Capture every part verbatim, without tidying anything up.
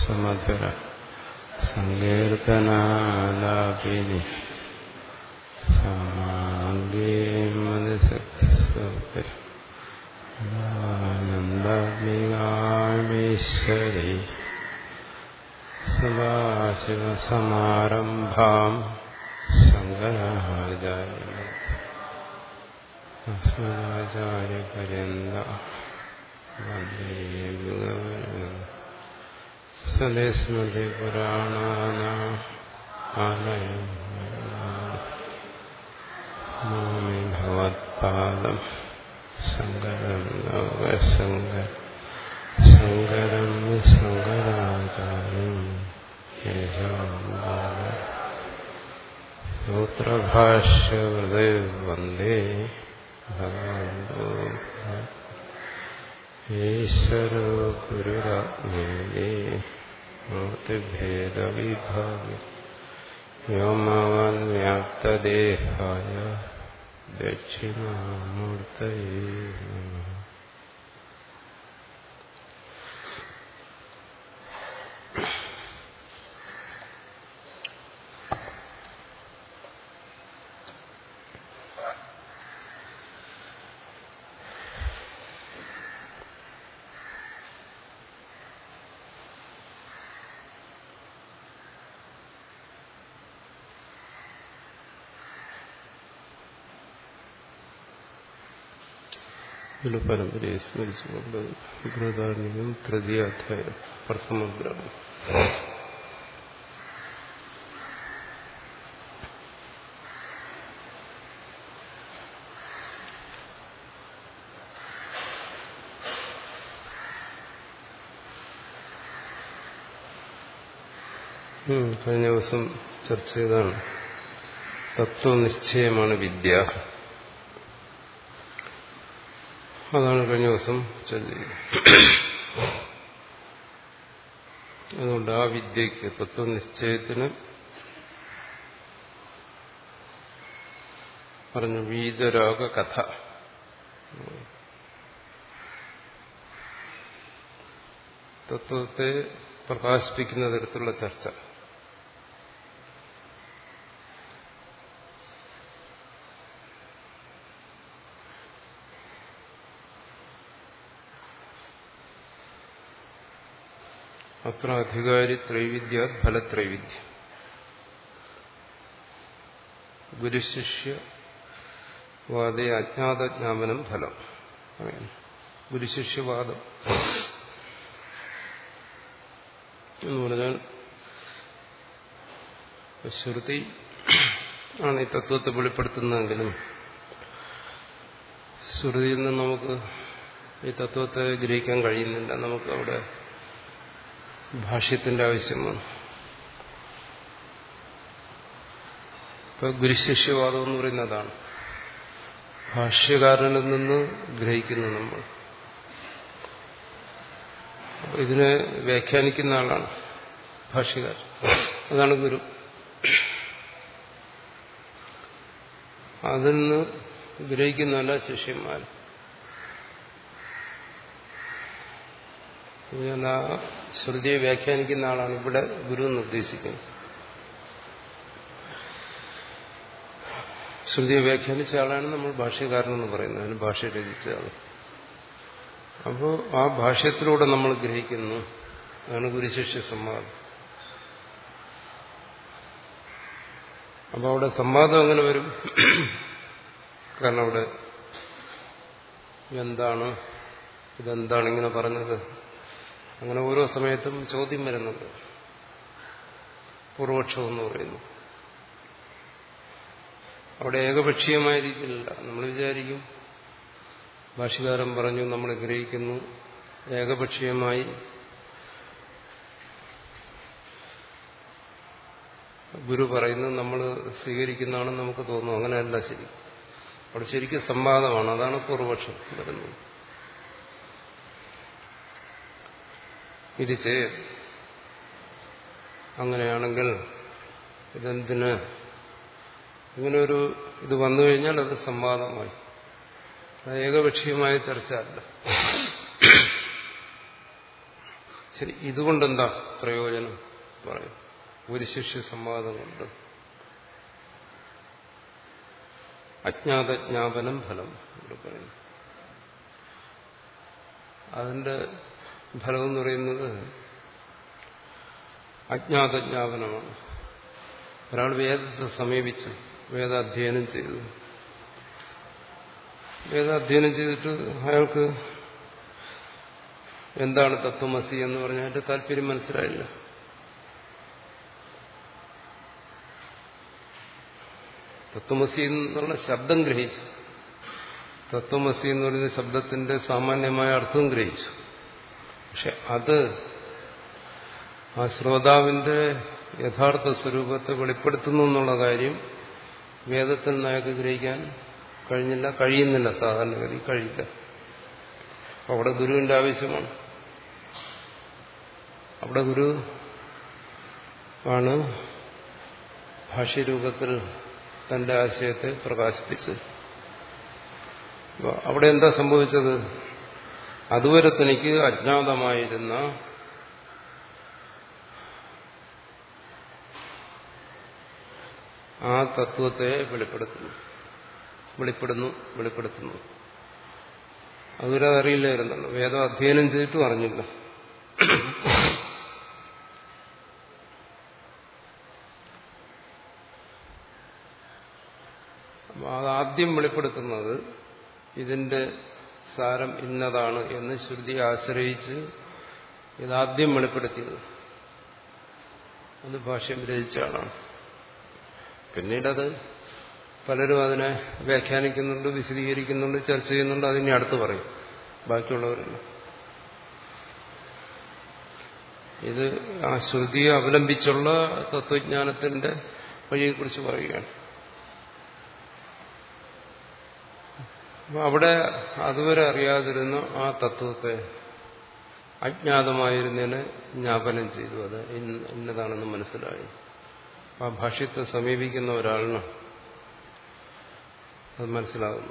സുമധുര സങ്കീർത്തനാലാപിനി സാംഗേ മനസക്തി ആനന്ദാത്മികാമീശ്വരി സദാശിവസമാരംഭാം ശങ്കരാചാര്യപര്യന്ത വന്ദേ സദസ്മൃതി പുരാണാനാലയം നമാമി ഭഗവത്പാദം ശങ്കരം ലോകശങ്കരം ശങ്കരം ശങ്കരാചാര്യം സൂത്രഭാഷ്യവൃതേ വന്ദേ ഭഗവന്തോ ഈശ്വരോ ഗുരുരാത്മേയേ മൂർത്തിഭേദവിഭാഗി വ്യോമവൻ വ്യാപ്തദേഹായ ദക്ഷിണാമൂർത്തയേ നമഃ. പരമ്പരയെ സ്മരിച്ചുകൊണ്ട് ബൃഹദാരണ്യകം തൃതീയാധ്യായം പ്രഥമബ്രാഹ്മണം. കഴിഞ്ഞ ദിവസം ചർച്ച ചെയ്താണ് തത്വനിശ്ചയമാണ് വിദ്യ. അതാണ് കഴിഞ്ഞ ദിവസം ചർച്ച ചെയ്തത്. അതുകൊണ്ട് ആ വിദ്യക്ക് തത്വനിശ്ചയത്തിന് പറഞ്ഞു വീതരാഗ കഥ. തത്വത്തെ പ്രകാശിപ്പിക്കുന്ന തരത്തിലുള്ള ചർച്ച. അത്ര അധികാരി ത്രൈവിദ്യ ഫലത്രൈവിദ്യം. ഗുരുശിഷ്യവാദേ അജ്ഞാതജ്ഞാപനം ഫലം. ഗുരുശിഷ്യവാദം എന്ന് പറഞ്ഞാൽ ശ്രുതി ആണ് ഈ തത്വത്തെ വെളിപ്പെടുത്തുന്നതെങ്കിലും ശ്രുതിയിൽ നിന്ന് നമുക്ക് ഈ തത്വത്തെ ഗ്രഹിക്കാൻ കഴിയുന്നില്ല. നമുക്ക് അവിടെ ഭാഷ്യത്തിന്റെ ആവശ്യമാണ്. ഇപ്പൊ ഗുരുശിഷ്യവാദം എന്ന് പറയുന്നതാണ്. ഭാഷ്യകാരനിൽ നിന്ന് ഗ്രഹിക്കുന്നു നമ്മൾ. ഇതിനെ വ്യാഖ്യാനിക്കുന്ന ആളാണ് ഭാഷ്യകാരൻ. അതാണ് ഗുരു. അതിൽ നിന്ന് ഗ്രഹിക്കുന്നതല്ല ശിഷ്യന്മാർ. ആ ശ്രുതിയെ വ്യാഖ്യാനിക്കുന്ന ആളാണ് ഇവിടെ ഗുരു എന്ന് ഉദ്ദേശിക്കുന്നത്. ശ്രുതിയെ വ്യാഖ്യാനിച്ച ആളാണ് നമ്മൾ ഭാഷ്യകാരനെന്ന് പറയുന്നത്. അതിന് ഭാഷ രചിച്ച ആൾ. അപ്പോൾ ആ ഭാഷ്യത്തിലൂടെ നമ്മൾ ഗ്രഹിക്കുന്നു. അതാണ് ഗുരുശിഷ്യ സംവാദം. അപ്പോൾ അവിടെ സംവാദം അങ്ങനെ വരും. കാരണം അവിടെ എന്താണ്, ഇതെന്താണ് ഇങ്ങനെ പറഞ്ഞത്, അങ്ങനെ ഓരോ സമയത്തും ചോദ്യം വരുന്നുണ്ട്. പൂർവപക്ഷം എന്ന് പറയുന്നു. അവിടെ ഏകപക്ഷീയമായ രീതിയിലല്ല. നമ്മൾ വിചാരിക്കും ഭാഷ്യകാരൻ പറഞ്ഞു, നമ്മൾ ഗ്രഹിക്കുന്നു, ഏകപക്ഷീയമായി ഗുരു പറയുന്നത് നമ്മൾ സ്വീകരിക്കുന്നതാണെന്ന് നമുക്ക് തോന്നും. അങ്ങനെയല്ല ശരി. അവിടെ ശരിക്കും സംവാദമാണ്. അതാണ് പൂർവപക്ഷം വരുന്നത്. ഇത് ചെയ്യ അങ്ങനെയാണെങ്കിൽ ഇതെന്തിന് ഇങ്ങനെ ഒരു ഇത് വന്നു കഴിഞ്ഞാൽ അത് സംവാദമായി. അത് ഏകപക്ഷീയമായ ചർച്ച അല്ല. ശരി, ഇതുകൊണ്ടെന്താ പ്രയോജനം പറയും? ഒരു ശിഷ്യ സംവാദം കൊണ്ട് അജ്ഞാതജ്ഞാപനം ഫലം ഇവിടെ പറയുന്നു. അതിന്റെ ഫലം എന്ന് പറയുന്നത് അജ്ഞാതജ്ഞാപനമാണ്. ഒരാൾ വേദത്തെ സമീപിച്ചു, വേദാധ്യയനം ചെയ്തു. വേദാധ്യയനം ചെയ്തിട്ട് അയാൾക്ക് എന്താണ് തത്വമസി എന്ന് പറഞ്ഞാൽ അതിന്റെ താല്പര്യം മനസ്സിലായില്ല. തത്വമസി എന്നുള്ള ശബ്ദം ഗ്രഹിച്ചു, തത്വമസി എന്ന് പറയുന്ന ശബ്ദത്തിന്റെ സാമാന്യമായ അർത്ഥം ഗ്രഹിച്ചു. പക്ഷെ അത് ആ ശ്രോതാവിന്റെ യഥാർത്ഥ സ്വരൂപത്തെ വെളിപ്പെടുത്തുന്നു എന്നുള്ള കാര്യം വേദത്തിൽ നിന്ന് അയാൾക്ക് ഗ്രഹിക്കാൻ കഴിഞ്ഞില്ല, കഴിയുന്നില്ല. സാധാരണഗതി കഴിയില്ല. അവിടെ ഗുരുവിന്റെ ആവശ്യമാണ്. അവിടെ ഗുരു ആണ് ഭാഷ്യരൂപത്തിൽ തന്റെ ആശയത്തെ പ്രകാശിപ്പിച്ചത്. അവിടെ എന്താ സംഭവിച്ചത്? അതുവരെ തനിക്ക് അജ്ഞാതമായിരുന്ന ആ തത്വത്തെ വെളിപ്പെടുത്തുന്നു വെളിപ്പെടുന്നു വെളിപ്പെടുത്തുന്നു അതുവരെ അതറിയില്ലായിരുന്നല്ലോ. വേദം അധ്യയനം ചെയ്തിട്ടും അറിഞ്ഞില്ല. അതാദ്യം വെളിപ്പെടുത്തുന്നത് ഇതിന്റെ സാരം ഇന്നതാണ് എന്ന് ശ്രുതിയെ ആശ്രയിച്ച് ഇതാദ്യം വെളിപ്പെടുത്തിയത് അത് ഭാഷ്യം രചിച്ച ആളാണ്. പിന്നീടത് പലരും അതിനെ വ്യാഖ്യാനിക്കുന്നുണ്ട്, വിശദീകരിക്കുന്നുണ്ട്, ചർച്ച ചെയ്യുന്നുണ്ട്. അതിനെ അടുത്ത് പറയും ബാക്കിയുള്ളവരെല്ലാം. ഇത് ആ ശ്രുതിയെ അവലംബിച്ചുള്ള തത്വജ്ഞാനത്തിന്റെ വഴിയെക്കുറിച്ച് പറയുകയാണ്. അവിടെ അതുവരെ അറിയാതിരുന്ന ആ തത്വത്തെ അജ്ഞാതമായിരുന്നതിനെ ജ്ഞാപനം ചെയ്തു. അത് ഇന്നതാണെന്ന് മനസ്സിലായി. ആ ഭാഷ്യത്തെ സമീപിക്കുന്ന ഒരാളിന് അത് മനസ്സിലാകുന്നു.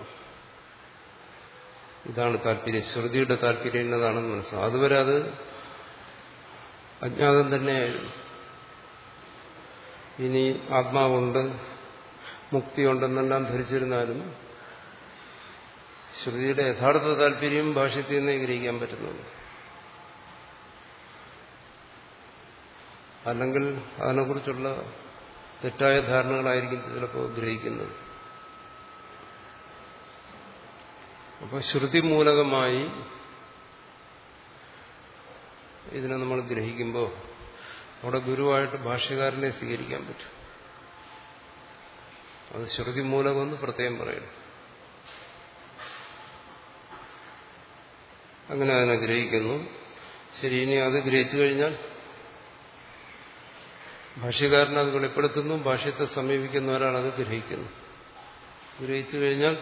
ഇതാണ് താല്പര്യം, ശ്രുതിയുടെ താല്പര്യം ഇന്നതാണെന്ന് മനസ്സിലാവും. അതുവരെ അത് അജ്ഞാതം തന്നെയായിരുന്നു. ഇനി ആത്മാവുണ്ട്, മുക്തിയുണ്ടെന്നെല്ലാം ധരിച്ചിരുന്നാലും ശ്രുതിയുടെ യഥാർത്ഥ താല്പര്യം ഭാഷ്യത്തിൽ നിന്നേ ഗ്രഹിക്കാൻ പറ്റുന്നുള്ളൂ. അല്ലെങ്കിൽ അതിനെക്കുറിച്ചുള്ള തെറ്റായ ധാരണകളായിരിക്കും ചിലപ്പോൾ ഗ്രഹിക്കുന്നത്. അപ്പോൾ ശ്രുതി മൂലകമായി ഇതിനെ നമ്മൾ ഗ്രഹിക്കുമ്പോൾ അവിടെ ഗുരുവായിട്ട് ഭാഷ്യകാരനെ സ്വീകരിക്കാൻ പറ്റും. അത് ശ്രുതി മൂലകമെന്ന് പ്രത്യേകം പറയുന്നു. അങ്ങനെ അതിനെ ഗ്രഹിക്കുന്നു. ശരി, ഇനി അത് ഗ്രഹിച്ചു കഴിഞ്ഞാൽ ഭാഷ്യകാരൻ അത് വെളിപ്പെടുത്തുന്നു. ഭാഷ്യത്തെ സമീപിക്കുന്ന ഒരാളത് ഗ്രഹിക്കുന്നു. ഗ്രഹിച്ചു കഴിഞ്ഞാൽ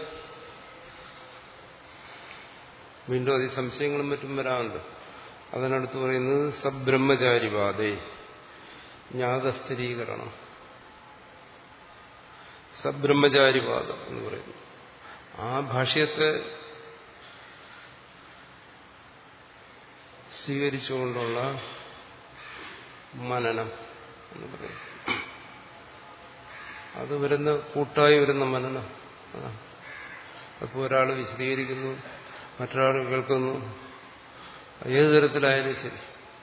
വീണ്ടും അതി സംശയങ്ങളും മറ്റും വരാറുണ്ട്. അതിനടുത്ത് പറയുന്നത് സബ്രഹ്മചാരിവാദേ ജ്ഞാതസ്ഥിരീകരണം. സബ്രഹ്മചാരിവാദം എന്ന് പറയുന്നു. ആ ഭാഷ്യത്തെ സ്വീകരിച്ചുകൊണ്ടുള്ള മനനം എന്ന് പറയും. അത് വരുന്ന കൂട്ടായി വരുന്ന മനനം. അപ്പോൾ ഒരാൾ വിശദീകരിക്കുന്നു, മറ്റൊരാൾ കേൾക്കുന്നു. ഏതു തരത്തിലായാലും ശരി.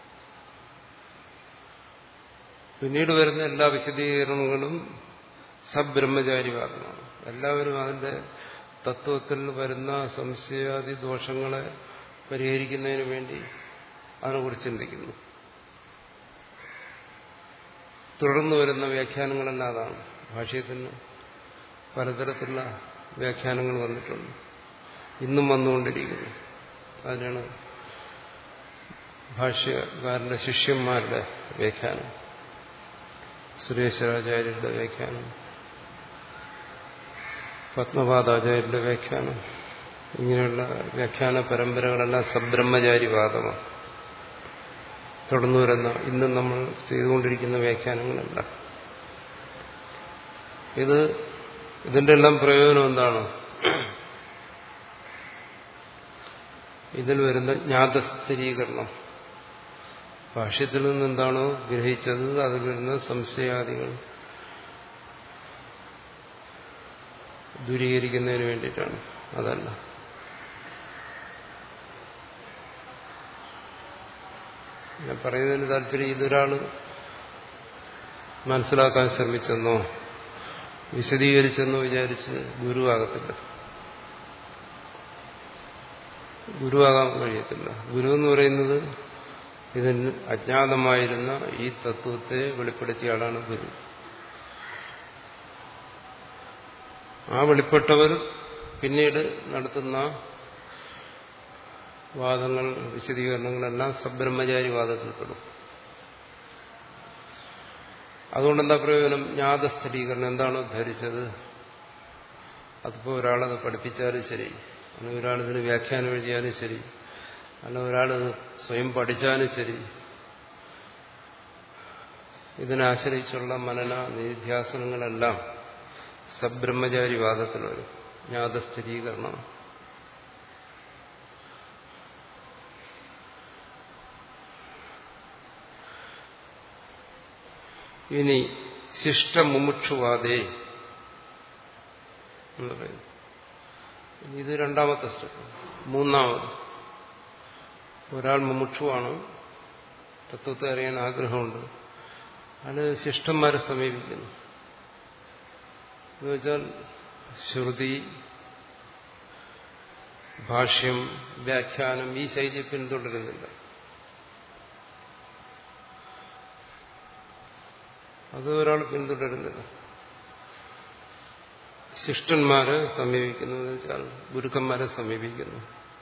പിന്നീട് വരുന്ന എല്ലാ വിശദീകരണങ്ങളും സബ്രഹ്മചാരിവാദമാണ്. എല്ലാവരും അതിന്റെ തത്വത്തിൽ വരുന്ന സംശയാദി ദോഷങ്ങളെ പരിഹരിക്കുന്നതിന് വേണ്ടി അതിനെക്കുറിച്ച് ചിന്തിക്കുന്നു. തുടർന്ന് വരുന്ന വ്യാഖ്യാനങ്ങളെല്ലാം അതാണ്. ഭാഷ്യത്തിന് പലതരത്തിലുള്ള വ്യാഖ്യാനങ്ങൾ വന്നിട്ടുണ്ട്, ഇന്നും വന്നുകൊണ്ടിരിക്കുന്നു. അതിനാണ് ഭാഷ്യകാരന്റെ ശിഷ്യന്മാരുടെ വ്യാഖ്യാനം, സുരേശ്വരാചാര്യരുടെ വ്യാഖ്യാനം, പത്മപാദാചാര്യരുടെ വ്യാഖ്യാനം. ഇങ്ങനെയുള്ള വ്യാഖ്യാന പരമ്പരകളെല്ലാം സബ്രഹ്മചാരിവാദമാണ്. തുടർന്നു വരുന്ന ഇന്നും നമ്മൾ ചെയ്തുകൊണ്ടിരിക്കുന്ന വ്യാഖ്യാനങ്ങളല്ല. ഇത് ഇതിന്റെ എല്ലാം പ്രയോജനം എന്താണ്? ഇതിൽ വരുന്ന ജ്ഞാതസ്ഥിരീകരണം, ഭാഷ്യത്തിൽ നിന്ന് എന്താണോ ഗ്രഹിച്ചത് അതിൽ വരുന്ന സംശയാദികൾ ദൂരീകരിക്കുന്നതിന് വേണ്ടിയിട്ടാണ്. അതല്ല. ഞാൻ പറയുന്നതിന് താല്പര്യം ഇതൊരാൾ മനസ്സിലാക്കാൻ ശ്രമിച്ചെന്നോ വിശദീകരിച്ചെന്നോ വിചാരിച്ച് ഗുരുവാകത്തില്ല. ഗുരുവാകാൻ കഴിയത്തില്ല. ഗുരു എന്ന് പറയുന്നത് ഇതിന് അജ്ഞാതമായിരുന്ന ഈ തത്വത്തെ വെളിപ്പെടുത്തിയ ആളാണ് ഗുരു. ആ വെളിപ്പെട്ടവർ പിന്നീട് നടത്തുന്ന വാദങ്ങൾ വിശദീകരണങ്ങളെല്ലാം സബ്രഹ്മചാരി വാദത്തിൽപ്പെടും. അതുകൊണ്ടെന്താ പ്രയോജനം? ജ്ഞാതസ്ഥിരീകരണം എന്താണോ ധരിച്ചത് അതിപ്പോൾ ഒരാളത് പഠിപ്പിച്ചാലും ശരി, അല്ലെങ്കിൽ ഒരാളിതിന് വ്യാഖ്യാനം എഴുതിയാലും ശരി, അല്ല ഒരാളത് സ്വയം പഠിച്ചാലും ശരി, ഇതിനാശ്രയിച്ചുള്ള മനന നിധ്യാസനങ്ങളെല്ലാം സബ്രഹ്മചാരി വാദത്തിൽ വരും. ജ്ഞാതസ്ഥിരീകരണം. ഇനി ശിഷ്ടമുമുക്ഷുവാദേ എന്ന് പറയുന്നു. ഇത് രണ്ടാമത്തെ സ്റ്റെപ്പ്. മൂന്നാമത്, ഒരാൾ മുമുക്ഷുവാണ്, തത്വത്തെ അറിയാൻ ആഗ്രഹമുണ്ട്, അത് ശിഷ്ടന്മാരെ സമീപിക്കുന്നു. എന്നുവെച്ചാൽ ശ്രുതി, ഭാഷ്യം, വ്യാഖ്യാനം ഈ ശൈലി പിന്തുടരുന്നില്ല. അത് ഒരാൾ പിന്തുടരുന്നില്ല. ശിഷ്ടന്മാരെ സമീപിക്കുന്നു എന്ന് വെച്ചാൽ ഗുരുക്കന്മാരെ സമീപിക്കുന്നു.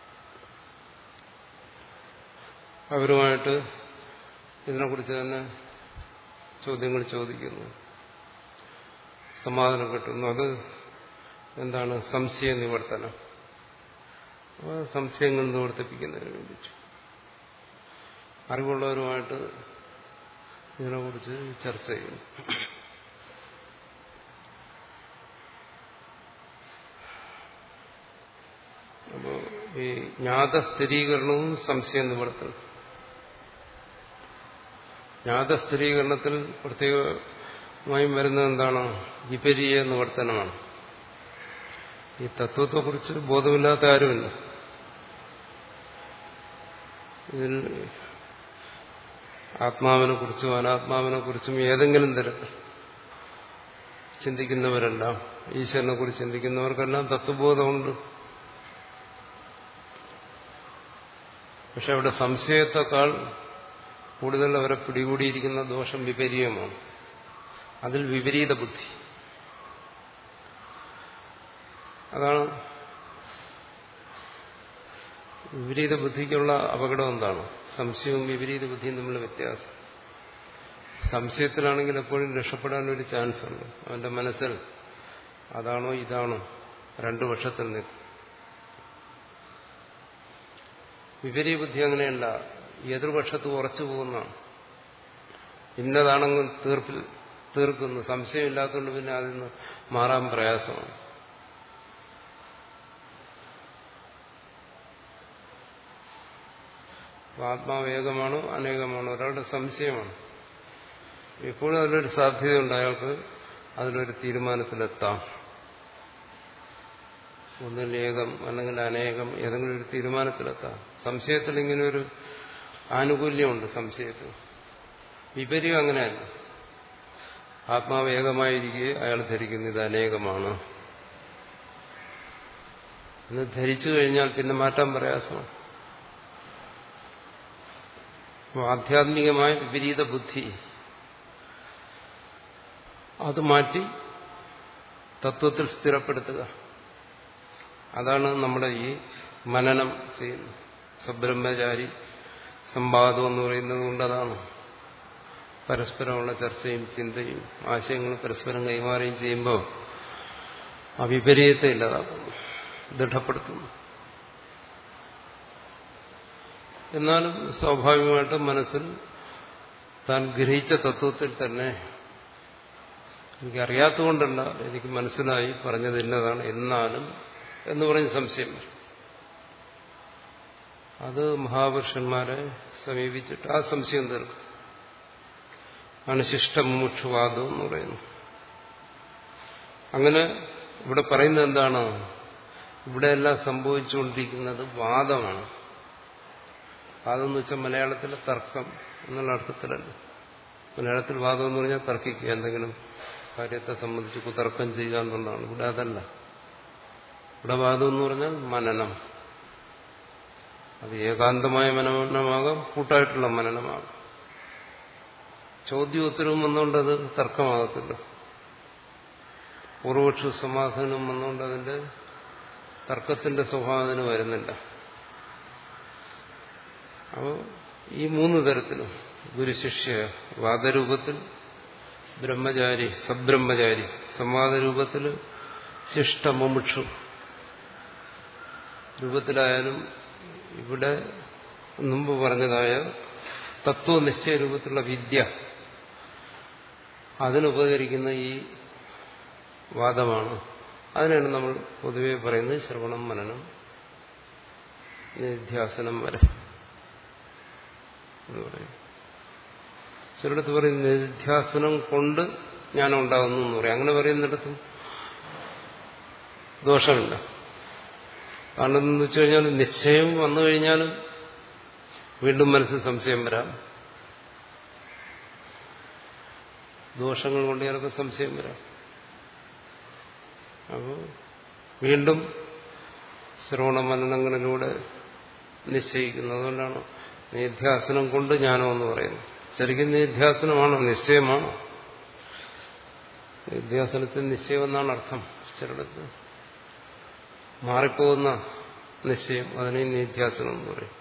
അവരുമായിട്ട് ഇതിനെക്കുറിച്ച് തന്നെ ചോദ്യങ്ങൾ ചോദിക്കുന്നു, സമാധാനം കിട്ടുന്നു. അത് എന്താണ്? സംശയ നിവർത്തനം. സംശയങ്ങൾ നിവർത്തിപ്പിക്കുന്നതിന് വേണ്ടിയിട്ട് അറിവുള്ളവരുമായിട്ട് ഇതിനെക്കുറിച്ച് ചർച്ച ചെയ്യുന്നു. അപ്പോൾ ഈ ജ്ഞാതസ്ഥിരീകരണവും സംശയ നിവർത്തനം. ജ്ഞാതസ്ഥിരീകരണത്തിൽ പ്രത്യേകമായും വരുന്നത് എന്താണ്? വിപരീയ നിവർത്തനമാണ്. ഈ തത്വത്തെക്കുറിച്ച് ബോധമില്ലാത്ത ആരുമില്ല. ഇതിൽ ആത്മാവിനെ കുറിച്ചും അനാത്മാവിനെ കുറിച്ചും ഏതെങ്കിലും തരത്തിൽ ചിന്തിക്കുന്നവരെല്ലാം, ഈശ്വരനെ കുറിച്ച് ചിന്തിക്കുന്നവർക്കെല്ലാം തത്വബോധമുണ്ട്. പക്ഷെ അവിടെ സംശയത്തെക്കാൾ കൂടുതൽ അവരെ പിടികൂടിയിരിക്കുന്ന ദോഷം വിപരീയമാണ്. അതിൽ വിപരീത ബുദ്ധി. അതാണ് വിപരീത ബുദ്ധിക്കുള്ള അപകടം. എന്താണ്? സംശയവും വിപരീത ബുദ്ധിയും തമ്മിലുള്ള വ്യത്യാസം. സംശയത്തിലാണെങ്കിൽ എപ്പോഴും രക്ഷപ്പെടാനൊരു ചാൻസ് ഉണ്ട്. അവന്റെ മനസ്സിൽ അതാണോ ഇതാണോ രണ്ടു പക്ഷത്തിൽ നിൽക്കും. വിപരീത ബുദ്ധി അങ്ങനെയല്ല, എതിർപക്ഷത്ത് ഉറച്ചു പോകുന്നതാണ്. ഇന്നതാണെങ്കിൽ തീർപ്പിൽ തീർക്കുന്നു. സംശയമില്ലാത്തതുകൊണ്ട് പിന്നെ അതിൽ നിന്ന് മാറാൻ പ്രയാസമാണ്. ആത്മാവ് ഏകമാണോ അനേകമാണോ ഒരാളുടെ സംശയമാണ്. എപ്പോഴും അതിലൊരു സാധ്യതയുണ്ട് അയാൾക്ക് അതിലൊരു തീരുമാനത്തിലെത്താം. ഒന്നിൽ ഏകം അല്ലെങ്കിൽ അനേകം ഏതെങ്കിലും ഒരു തീരുമാനത്തിലെത്താം. സംശയത്തിൽ ഇങ്ങനെ ഒരു ആനുകൂല്യമുണ്ട്. സംശയത്തിൽ വിപരീയം അങ്ങനെയല്ല. ആത്മാവ് ഏകമായിരിക്കെ അയാൾ ധരിക്കുന്നത് ഇത് അനേകമാണ് എന്ന് ധരിച്ചു കഴിഞ്ഞാൽ പിന്നെ മാറ്റാൻ പ്രയാസമാണ്. അപ്പോൾ ആധ്യാത്മികമായ വിപരീത ബുദ്ധി അത് മാറ്റി തത്വത്തിൽ സ്ഥിരപ്പെടുത്തുക, അതാണ് നമ്മുടെ ഈ മനനം ചെയ്യുന്നത്. സബ്രഹ്മചാരി സംവാദം എന്ന് പറയുന്നത് കൊണ്ട് അതാണ്. പരസ്പരമുള്ള ചർച്ചയും ചിന്തയും ആശയങ്ങളും പരസ്പരം കൈമാറുകയും ചെയ്യുമ്പോൾ ആ വിപരീതത്തെ ഇല്ലാതാക്കുന്നു, ദൃഢപ്പെടുത്തുന്നു. എന്നാലും സ്വാഭാവികമായിട്ടും മനസ്സിൽ താൻ ഗ്രഹിച്ച തത്വത്തിൽ തന്നെ എനിക്കറിയാത്തതുകൊണ്ടല്ല, എനിക്ക് മനസ്സിലായി പറഞ്ഞത് ഇന്നതാണ്, എന്നാലും എന്ന് പറഞ്ഞ് സംശയം വരും. അത് മഹാപുരുഷന്മാരെ സമീപിച്ചിട്ട് ആ സംശയം തീർക്കും. ആണ് ശിഷ്ടമുമുക്ഷുവാദം എന്ന് പറയുന്നു. അങ്ങനെ ഇവിടെ പറയുന്നത് എന്താണ്? ഇവിടെയെല്ലാം സംഭവിച്ചുകൊണ്ടിരിക്കുന്നത് വാദമാണ്. വാദം എന്ന് വെച്ചാൽ മലയാളത്തിലെ തർക്കം എന്നുള്ള അർത്ഥത്തിലല്ല. മലയാളത്തിൽ വാദം എന്ന് പറഞ്ഞാൽ തർക്കിക്കുക, എന്തെങ്കിലും കാര്യത്തെ സംബന്ധിച്ച് കുതർക്കം ചെയ്യുക എന്നുള്ളതാണ്. ഇവിടെ അതല്ല. ഇവിടെ വാദം എന്ന് പറഞ്ഞാൽ മനനം. അത് ഏകാന്തമായ മനനമാകാം, കൂട്ടായിട്ടുള്ള മനനമാകാം. ചോദ്യോത്തരവും വന്നുകൊണ്ടത് തർക്കമാകത്തില്ല. പൂർവപക്ഷ സമാധാനം വന്നുകൊണ്ട് അതിന്റെ തർക്കത്തിന്റെ സ്വഭാവത്തിന് വരുന്നില്ല. അപ്പോൾ ഈ മൂന്ന് തരത്തിലും ഗുരുശിഷ്യ വാദരൂപത്തിൽ, ബ്രഹ്മചാരി സബ്രഹ്മചാരി സംവാദരൂപത്തിൽ, ശിഷ്ടമുമുക്ഷു രൂപത്തിലായാലും ഇവിടെ മുമ്പ് പറഞ്ഞതായ തത്വനിശ്ചയ രൂപത്തിലുള്ള വിദ്യ അതിനുപകരിക്കുന്ന ഈ വാദമാണ്. അതിനാണ് നമ്മൾ പൊതുവെ പറയുന്നത് ശ്രവണം, മനനം, നിധ്യാസനം വരെ എന്ന് പറയും. ചിലടത്ത് പറയും നിധ്യാസനം കൊണ്ട് ജ്ഞാനം ഉണ്ടാകുന്നു എന്ന് പറയും. അങ്ങനെ പറയുന്നിടത്തും ദോഷമില്ല. കാരണം എന്ന് വെച്ചു കഴിഞ്ഞാൽ നിശ്ചയം വന്നു കഴിഞ്ഞാലും വീണ്ടും മനസ്സിൽ സംശയം വരാം. ദോഷങ്ങൾ കൊണ്ട് ചിലപ്പോൾ സംശയം വരാം. അപ്പോൾ വീണ്ടും ശ്രവണ മനനങ്ങളിലൂടെ നിശ്ചയിക്കുന്നു. അതുകൊണ്ടാണ് നിധ്യാസനം കൊണ്ട് ജ്ഞാനമെന്ന് പറയുന്നത്. ശരിക്കും നിധ്യാസനമാണോ, നിശ്ചയമാണോ? നിധ്യാസനത്തിൽ നിശ്ചയം എന്നാണ് അർത്ഥം. ചിലടത്ത് മാറിപ്പോകുന്ന നിശ്ചയം, അതിനെ നിധ്യാസനം എന്ന് പറയും.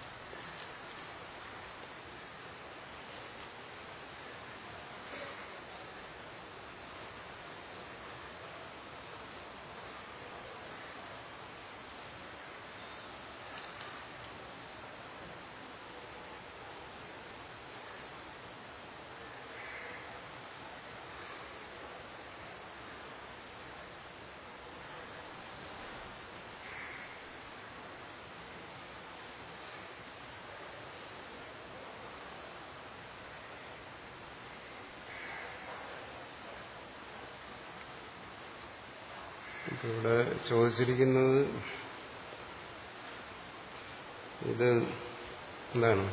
ഇവിടെ ചോദിച്ചിരിക്കുന്നത് ഇത് എന്താണ്,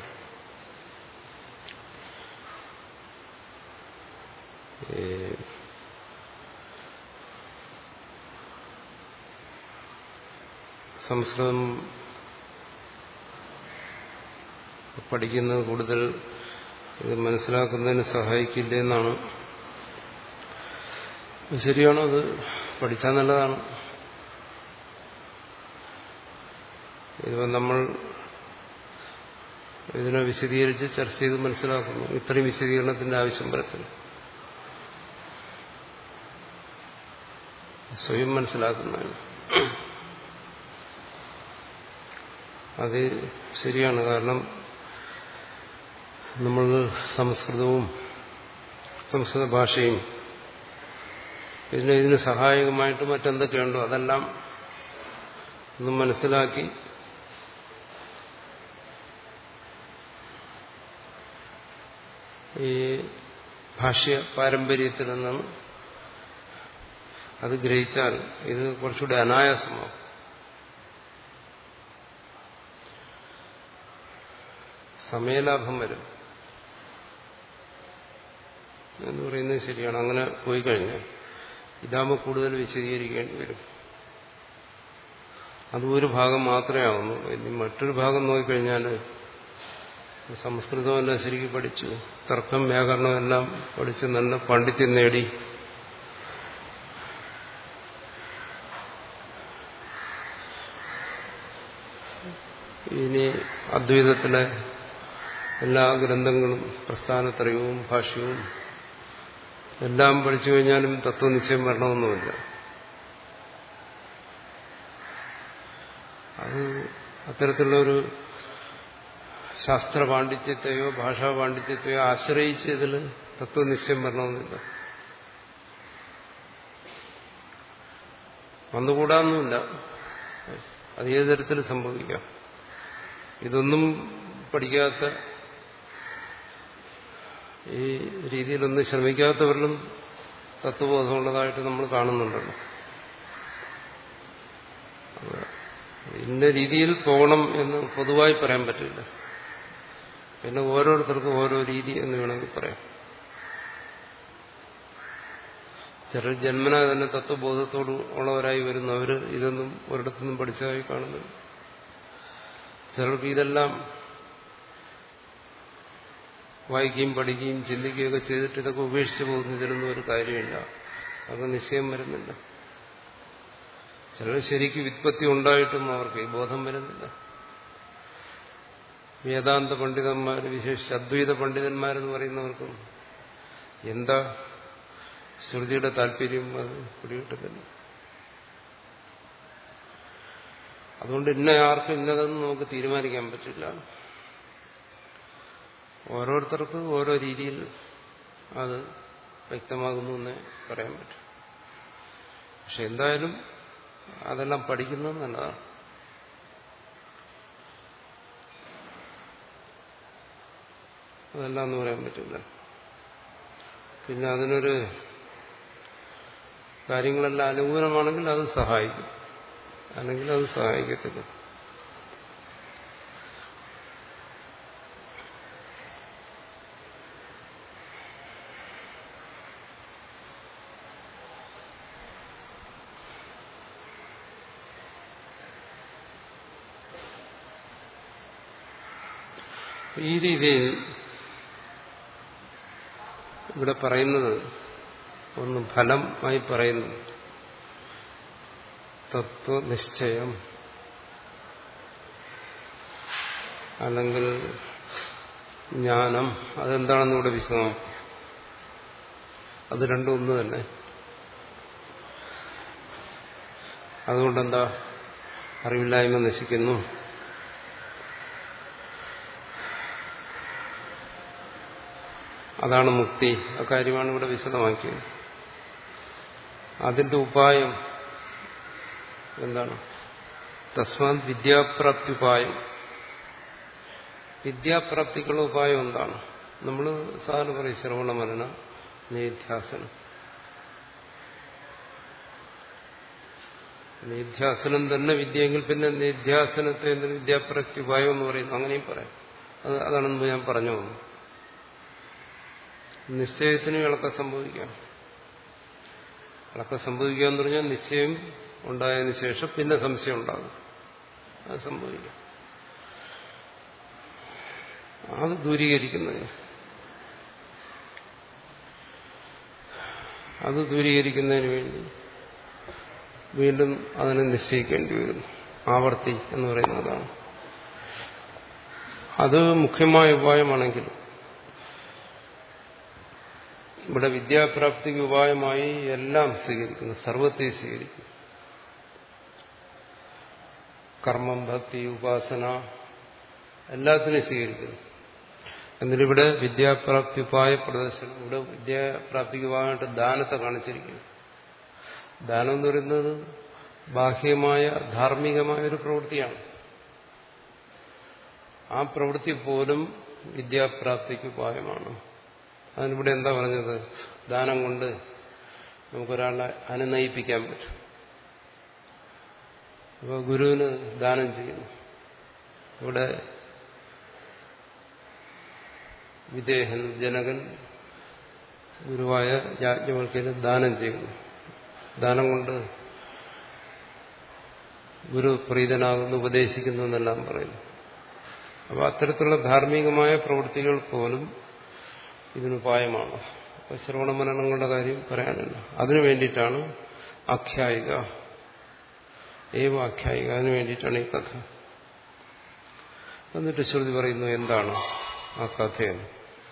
സംസ്കൃതം പഠിക്കുന്നത് കൂടുതൽ ഇത് മനസ്സിലാക്കുന്നതിന് സഹായിക്കില്ല എന്നാണ്. ശരിയാണോ? അത് പഠിച്ചാൽ നല്ലതാണ്. ഇതിപ്പോൾ നമ്മൾ ഇതിനെ വിശദീകരിച്ച് ചർച്ച ചെയ്ത് മനസ്സിലാക്കുന്നു. ഇത്രയും വിശദീകരണത്തിന്റെ ആവശ്യം വരത്തില്ല. സ്വയം മനസ്സിലാക്കുന്നതാണ്. അത് ശരിയാണ്. കാരണം നമ്മൾ സംസ്കൃതവും സംസ്കൃത ഭാഷയും ഇതിന് ഇതിന് സഹായകമായിട്ട് മറ്റെന്തൊക്കെയുണ്ടോ അതെല്ലാം ഒന്ന് മനസ്സിലാക്കി ഈ ഭാഷ്യ പാരമ്പര്യത്തിൽ നിന്നാണ് അത് ഗ്രഹിച്ചാൽ ഇത് കുറച്ചുകൂടി അനായാസമാകും. സമയലാഭം വരും എന്ന് പറയുന്നത് ശരിയാണ്. അങ്ങനെ പോയി കഴിഞ്ഞാൽ ഇതാകുമ്പോൾ കൂടുതൽ വിശദീകരിക്കേണ്ടി വരും. അത് ഒരു ഭാഗം മാത്രമേ ആവുന്നു. ഇനി മറ്റൊരു ഭാഗം നോക്കിക്കഴിഞ്ഞാൽ സംസ്കൃതമെല്ലാം ശരിക്കും പഠിച്ചു, തർക്കം വ്യാകരണം എല്ലാം പഠിച്ച് നല്ല പാണ്ഡിത്യം നേടി ഇനി അദ്വൈതത്തിലെ എല്ലാ ഗ്രന്ഥങ്ങളും പ്രസ്ഥാനത്രയവും ഭാഷ്യവും എല്ലാം പഠിച്ചു കഴിഞ്ഞാലും തത്വനിശ്ചയം വരണമെന്നുമില്ല. അത് അത്തരത്തിലുള്ളൊരു ശാസ്ത്ര പാണ്ഡിത്യത്തെയോ ഭാഷാ പാണ്ഡിത്യത്തെയോ ആശ്രയിച്ച് ഇതിൽ തത്വനിശ്ചയം വരണമെന്നില്ല. വന്നുകൂടാന്നുമില്ല. അത് ഏത് തരത്തിൽ സംഭവിക്കാം. ഇതൊന്നും പഠിക്കാത്ത ഈ രീതിയിലൊന്നും ശ്രമിക്കാത്തവരിലും തത്വബോധമുള്ളതായിട്ട് നമ്മൾ കാണുന്നുണ്ടല്ലോ. ഇന്ന രീതിയിൽ പോകണം എന്ന് പൊതുവായി പറയാൻ പറ്റില്ല. പിന്നെ ഓരോരുത്തർക്കും ഓരോ രീതി എന്ന് വേണമെങ്കിൽ പറയാം. ചിലർ ജന്മന തന്നെ തത്വബോധത്തോട് ഉള്ളവരായി വരുന്നവർ ഇതൊന്നും ഒരിടത്തുനിന്നും പഠിച്ചതായി കാണുന്നു. ചിലർക്ക് ഇതെല്ലാം വായിക്കുകയും പഠിക്കുകയും ചിന്തിക്കുകയൊക്കെ ചെയ്തിട്ട് ഇതൊക്കെ ഉപേക്ഷിച്ച് പോകുന്നതിലൊന്നും ഒരു കാര്യമില്ല. അതൊക്കെ നിശ്ചയം വരുന്നില്ല. ചിലർ ശരിക്കും വ്യുത്പത്തി ഉണ്ടായിട്ടും അവർക്ക് ഈ ബോധം വരുന്നില്ല. വേദാന്ത പണ്ഡിതന്മാർ, വിശേഷിച്ച് അദ്വൈത പണ്ഡിതന്മാരെന്ന് പറയുന്നവർക്കും എന്താ ശ്രുതിയുടെ താല്പര്യം അത് പിടികിട്ടുന്നില്ല. അതുകൊണ്ട് ഇന്ന ആർക്കും ഇന്നതെന്ന് നമുക്ക് തീരുമാനിക്കാൻ പറ്റില്ല. ഓരോരുത്തർക്ക് ഓരോ രീതിയിൽ അത് വ്യക്തമാകുന്നു എന്നേ പറയാൻ പറ്റും. പക്ഷെ എന്തായാലും അതെല്ലാം പഠിക്കുന്നത് നല്ലതാണ്. അതെല്ലാം എന്ന് പറയാൻ പറ്റില്ല. പിന്നെ അതിനൊരു കാര്യങ്ങളെല്ലാം അനുകൂലമാണെങ്കിൽ അത് സഹായിക്കും, അല്ലെങ്കിൽ അത് സഹായിക്കത്തില്ല. ഈ രീതിയിൽ ഇവിടെ പറയുന്നത് ഒന്ന് ഫലമായി പറയുന്നു. തത്വനിശ്ചയം അല്ലെങ്കിൽ ജ്ഞാനം, അതെന്താണെന്ന് ഇവിടെ വിശദമാക്കി. അത് രണ്ടും ഒന്ന് തന്നെ. അതുകൊണ്ടെന്താ അറിവില്ലായ്മ നശിക്കുന്നു. അതാണ് മുക്തി. അക്കാര്യമാണ് ഇവിടെ വിശദമാക്കിയത്. അതിന്റെ ഉപായം എന്താണ്? തസ്മാത് വിദ്യാപ്രാപ്തി ഉപായം. വിദ്യാപ്രാപ്തിക്കുള്ള ഉപായം എന്താണ്? നമ്മൾ സാധാരണ പറയും ശ്രവണ മനന നിധ്യാസനം. നിധ്യാസനം തന്നെ വിദ്യയെങ്കിൽ പിന്നെ നിധ്യാസനത്തെ വിദ്യാപ്രാപ്തി ഉപായം എന്ന് പറയുന്നു. അങ്ങനെയും പറയാം. അത് അതാണെന്ന് ഞാൻ പറഞ്ഞു വന്നു. നിശ്ചയത്തിന് ഇളക്കം സംഭവിക്കാം. ഇളക്കം സംഭവിക്കുക എന്ന് പറഞ്ഞാൽ നിശ്ചയം ഉണ്ടായതിനു ശേഷം പിന്നെ സംശയം ഉണ്ടാകും. അത് സംഭവിക്കാം. അത് ദൂരീകരിക്കുന്നതിന് അത് ദൂരീകരിക്കുന്നതിന് വേണ്ടി വീണ്ടും അതിനെ നിശ്ചയിക്കേണ്ടി വരുന്നു. ആവർത്തി എന്ന് പറയുന്നതാണ്. അത് മുഖ്യമായ ഉപായമാണെങ്കിൽ ഇവിടെ വിദ്യാപ്രാപ്തിക്ക് ഉപായമായി എല്ലാം സ്വീകരിക്കുന്നു, സർവത്തെ സ്വീകരിക്കുന്നു. കർമ്മം, ഭക്തി, ഉപാസന എല്ലാത്തിനും സ്വീകരിക്കുന്നു. എന്നിട്ടിവിടെ വിദ്യാപ്രാപ്തി ഉപായ പ്രദർശനം. ഇവിടെ വിദ്യാപ്രാപ്തിക്ക് ഉപായമായിട്ട് ദാനത്തെ കാണിച്ചിരിക്കുന്നു. ദാനം എന്ന് പറയുന്നത് ബാഹ്യമായ ധാർമ്മികമായ ഒരു പ്രവൃത്തിയാണ്. ആ പ്രവൃത്തി പോലും വിദ്യാപ്രാപ്തിക്ക് ഉപായമാണ്. അതിനിവിടെ എന്താ പറഞ്ഞത്? ദാനം കൊണ്ട് നമുക്കൊരാളെ അനുനയിപ്പിക്കാൻ പറ്റും. അപ്പോൾ ഗുരുവിന് ദാനം ചെയ്യുന്നു. ഇവിടെ വിദേഹൻ ജനകൻ ഗുരുവായ യാജ്ഞവൽക്യന് ദാനം ചെയ്യുന്നു. ദാനം കൊണ്ട് ഗുരു പ്രീതനാകുന്നു, ഉപദേശിക്കുന്നു എന്നെല്ലാം പറയുന്നു. അപ്പോൾ അത്തരത്തിലുള്ള ധാർമ്മികമായ പ്രവൃത്തികൾ പോലും ഇതിനുപായമാണ്. അപ്പോൾ ശ്രവണമനനങ്ങളുടെ കാര്യം പറയാനില്ല. അതിനു വേണ്ടിയിട്ടാണ് ആഖ്യായിക, ഏവ ആഖ്യായിക, അതിനു വേണ്ടിയിട്ടാണ് ഈ കഥ. എന്നിട്ട് ശ്രുതി പറയുന്നു എന്താണ് ആ കഥയെന്ന്.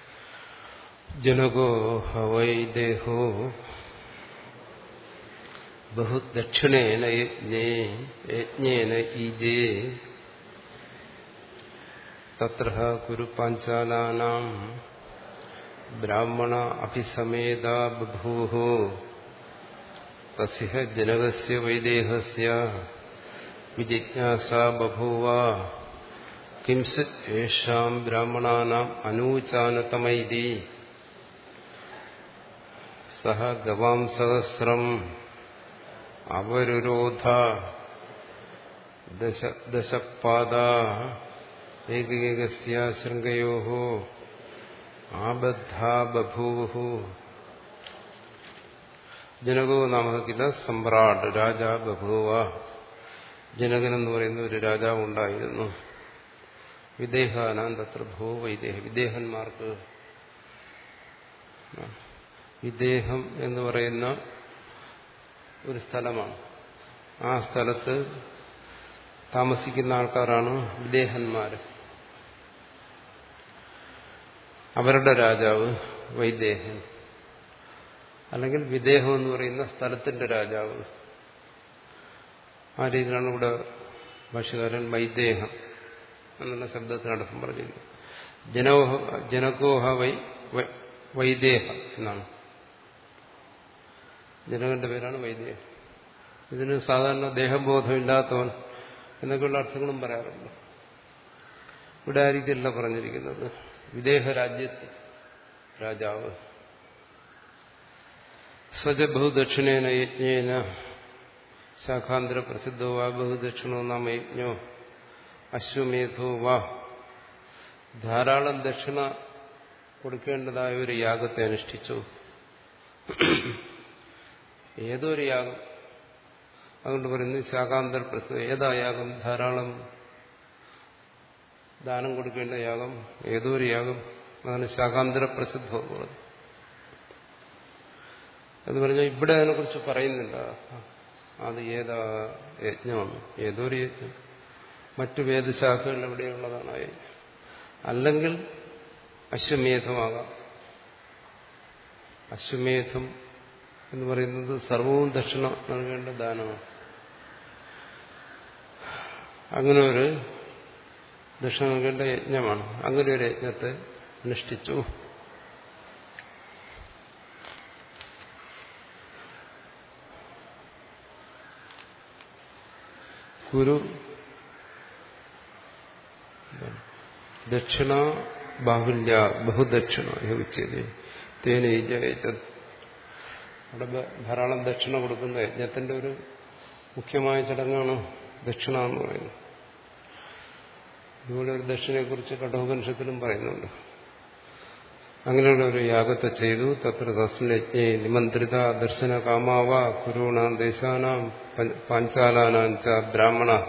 ജനകോ ഹവൈ ദേഹോ ബഹുദക്ഷിണേന യജ്ഞേന ഈജേ തത്ര കുരു പാഞ്ചാലാനാം ബ്രാഹ്മണ അഭിസമേത ബഭൂഹു തസ്യ ജനകസ്യ വൈദേഹസ്യ വിജിജ്ഞാസ ബഭൂവ കിംസിത് യേഷാം ബ്രാഹ്മണാനാം അനൂചാനതമൈതി സഹ ഗവാം സഹസ്രം അവരുരോധ ദശ ദശപാദ ഏകൈകസ്യ ശൃംഗയോഃ ആബദ്ധാ ബഭൂവു. ജനകോ നാമ കില സമ്രാട് രാജാ ബഭൂവ. ജനകൻ എന്ന് പറയുന്ന ഒരു രാജാവ് ഉണ്ടായിരുന്നു. വിദേഹാനാം തത്ര ഭൂ വൈദേഹ. വിദേഹന്മാർക്ക് വിദേഹം എന്ന് പറയുന്ന ഒരു സ്ഥലമാണ്. ആ സ്ഥലത്ത് താമസിക്കുന്ന ആൾക്കാരാണ് വിദേഹന്മാർ. അവരുടെ രാജാവ് വൈദേഹൻ, അല്ലെങ്കിൽ വിദേഹം എന്ന് പറയുന്ന സ്ഥലത്തിന്റെ രാജാവ്. ആ രീതിയിലാണ് ഇവിടെ ഭാഷ്യകാരൻ വൈദേഹം എന്നുള്ള ശബ്ദത്തിനർത്ഥം പറഞ്ഞിരിക്കുന്നത്. ജനോഹ ജനകോഹ വൈ വൈദേഹ എന്നാണ്. ജനകന്റെ പേരാണ് വൈദേഹം. ഇതിന് സാധാരണ ദേഹബോധമില്ലാത്തവൻ എന്നൊക്കെയുള്ള അർത്ഥങ്ങളും പറയാറുണ്ട്. ഇവിടെ ആയിരിക്കില്ല പറഞ്ഞിരിക്കുന്നത്. വിദേഹ രാജ്യത്ത് രാജാവ്. സജ ബഹുദക്ഷിണേന യജ്ഞേന ശാഖാന്തര പ്രസിദ്ധോ വാ. ബഹുദക്ഷിണോ നാമ യജ്ഞോ അശ്വമേധോ വാ. ധാരാളം ദക്ഷിണ കൊടുക്കേണ്ടതായ ഒരു യാഗത്തെ അനുഷ്ഠിച്ചു. ഏതോ ഒരു യാഗം. അതുകൊണ്ട് പറയുന്നത് ശാഖാന്തര പ്രസിദ്ധ. ഏതാ യാഗം? ധാരാളം ദാനം കൊടുക്കേണ്ട യാഗം. ഏതോ ഒരു യാഗം. അതാണ് ശാഖാന്തര പ്രസിദ്ധം എന്ന് പറയുന്നത്. എന്ന് പറഞ്ഞാൽ ഇവിടെ അതിനെക്കുറിച്ച് പറയുന്നില്ല. അത് ഏതാ യജ്ഞമാണ്? ഏതോ ഒരു യജ്ഞം. മറ്റു വേദശാഖകൾ എവിടെയുള്ളതാണ് ആ യജ്ഞം. അല്ലെങ്കിൽ അശ്വമേധമാകാം. അശ്വമേധം എന്ന് പറയുന്നത് സർവവും ദക്ഷിണ നൽകേണ്ട ദാനമാണ്. അങ്ങനെ ഒരു ദക്ഷിണ നൽകേണ്ട യജ്ഞമാണ്. അങ്ങനെ ഒരു യജ്ഞത്തെ അനുഷ്ഠിച്ചു. ഗുരു ദക്ഷിണ ബാഹുല്യ ബഹുദക്ഷിണ ഉച്ചത് തേന യജ. അവിടെ ധാരാളം ദക്ഷിണ കൊടുക്കുന്ന യജ്ഞത്തിന്റെ ഒരു മുഖ്യമായ ചടങ്ങാണ് ദക്ഷിണ എന്ന് പറയുന്നത്. ഇതുപോലെ ഒരു ദക്ഷിണയെക്കുറിച്ച് കഠോപനിഷത്തിലും പറയുന്നുണ്ട്. അങ്ങനെയുള്ള ഒരു യാഗത്തെ ചെയ്തു. തത്ര തസ്മിൻ യജ്ഞേ നിമന്ത്രിത ദർശന കാമാവ കുരുണാം ദേശാനാം പാഞ്ചാലാനാം ച ബ്രാഹ്മണഃ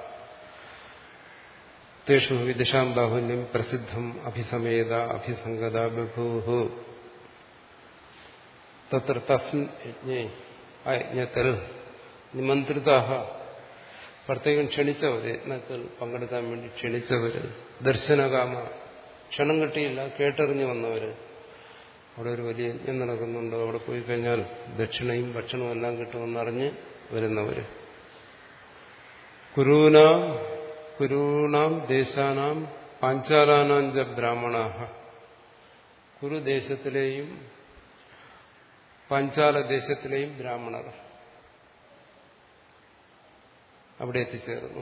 തേഷു വിദിശാം ബാഹുല്യം പ്രസിദ്ധം അഭിസമേത അഭിസംഗത ബഭൂഹു. തത്ര തസ്മിൻ യജ്ഞേ, ആ യജ്ഞത്തിൽ നിമന്ത്രിത പ്രത്യേകം ക്ഷണിച്ചവര്, യജ്ഞത്തിൽ പങ്കെടുക്കാൻ വേണ്ടി ക്ഷണിച്ചവര്, ദർശനകാമ ക്ഷണം കിട്ടിയില്ല കേട്ടറിഞ്ഞു വന്നവര്. അവിടെ ഒരു വലിയ യജ്ഞം നടക്കുന്നുണ്ട്, അവിടെ പോയി കഴിഞ്ഞാൽ ദക്ഷിണയും ഭക്ഷണവും എല്ലാം കിട്ടുമെന്നറിഞ്ഞ് വരുന്നവര്. കുരൂനാം കുരൂണാം ദേശാനാം പാഞ്ചാലാനാം ച ബ്രാഹ്മണാഃ. കുരുദേശത്തിലെയും പാഞ്ചാല ദേശത്തിലെയും ബ്രാഹ്മണർ അവിടെ എത്തിച്ചേർന്നു.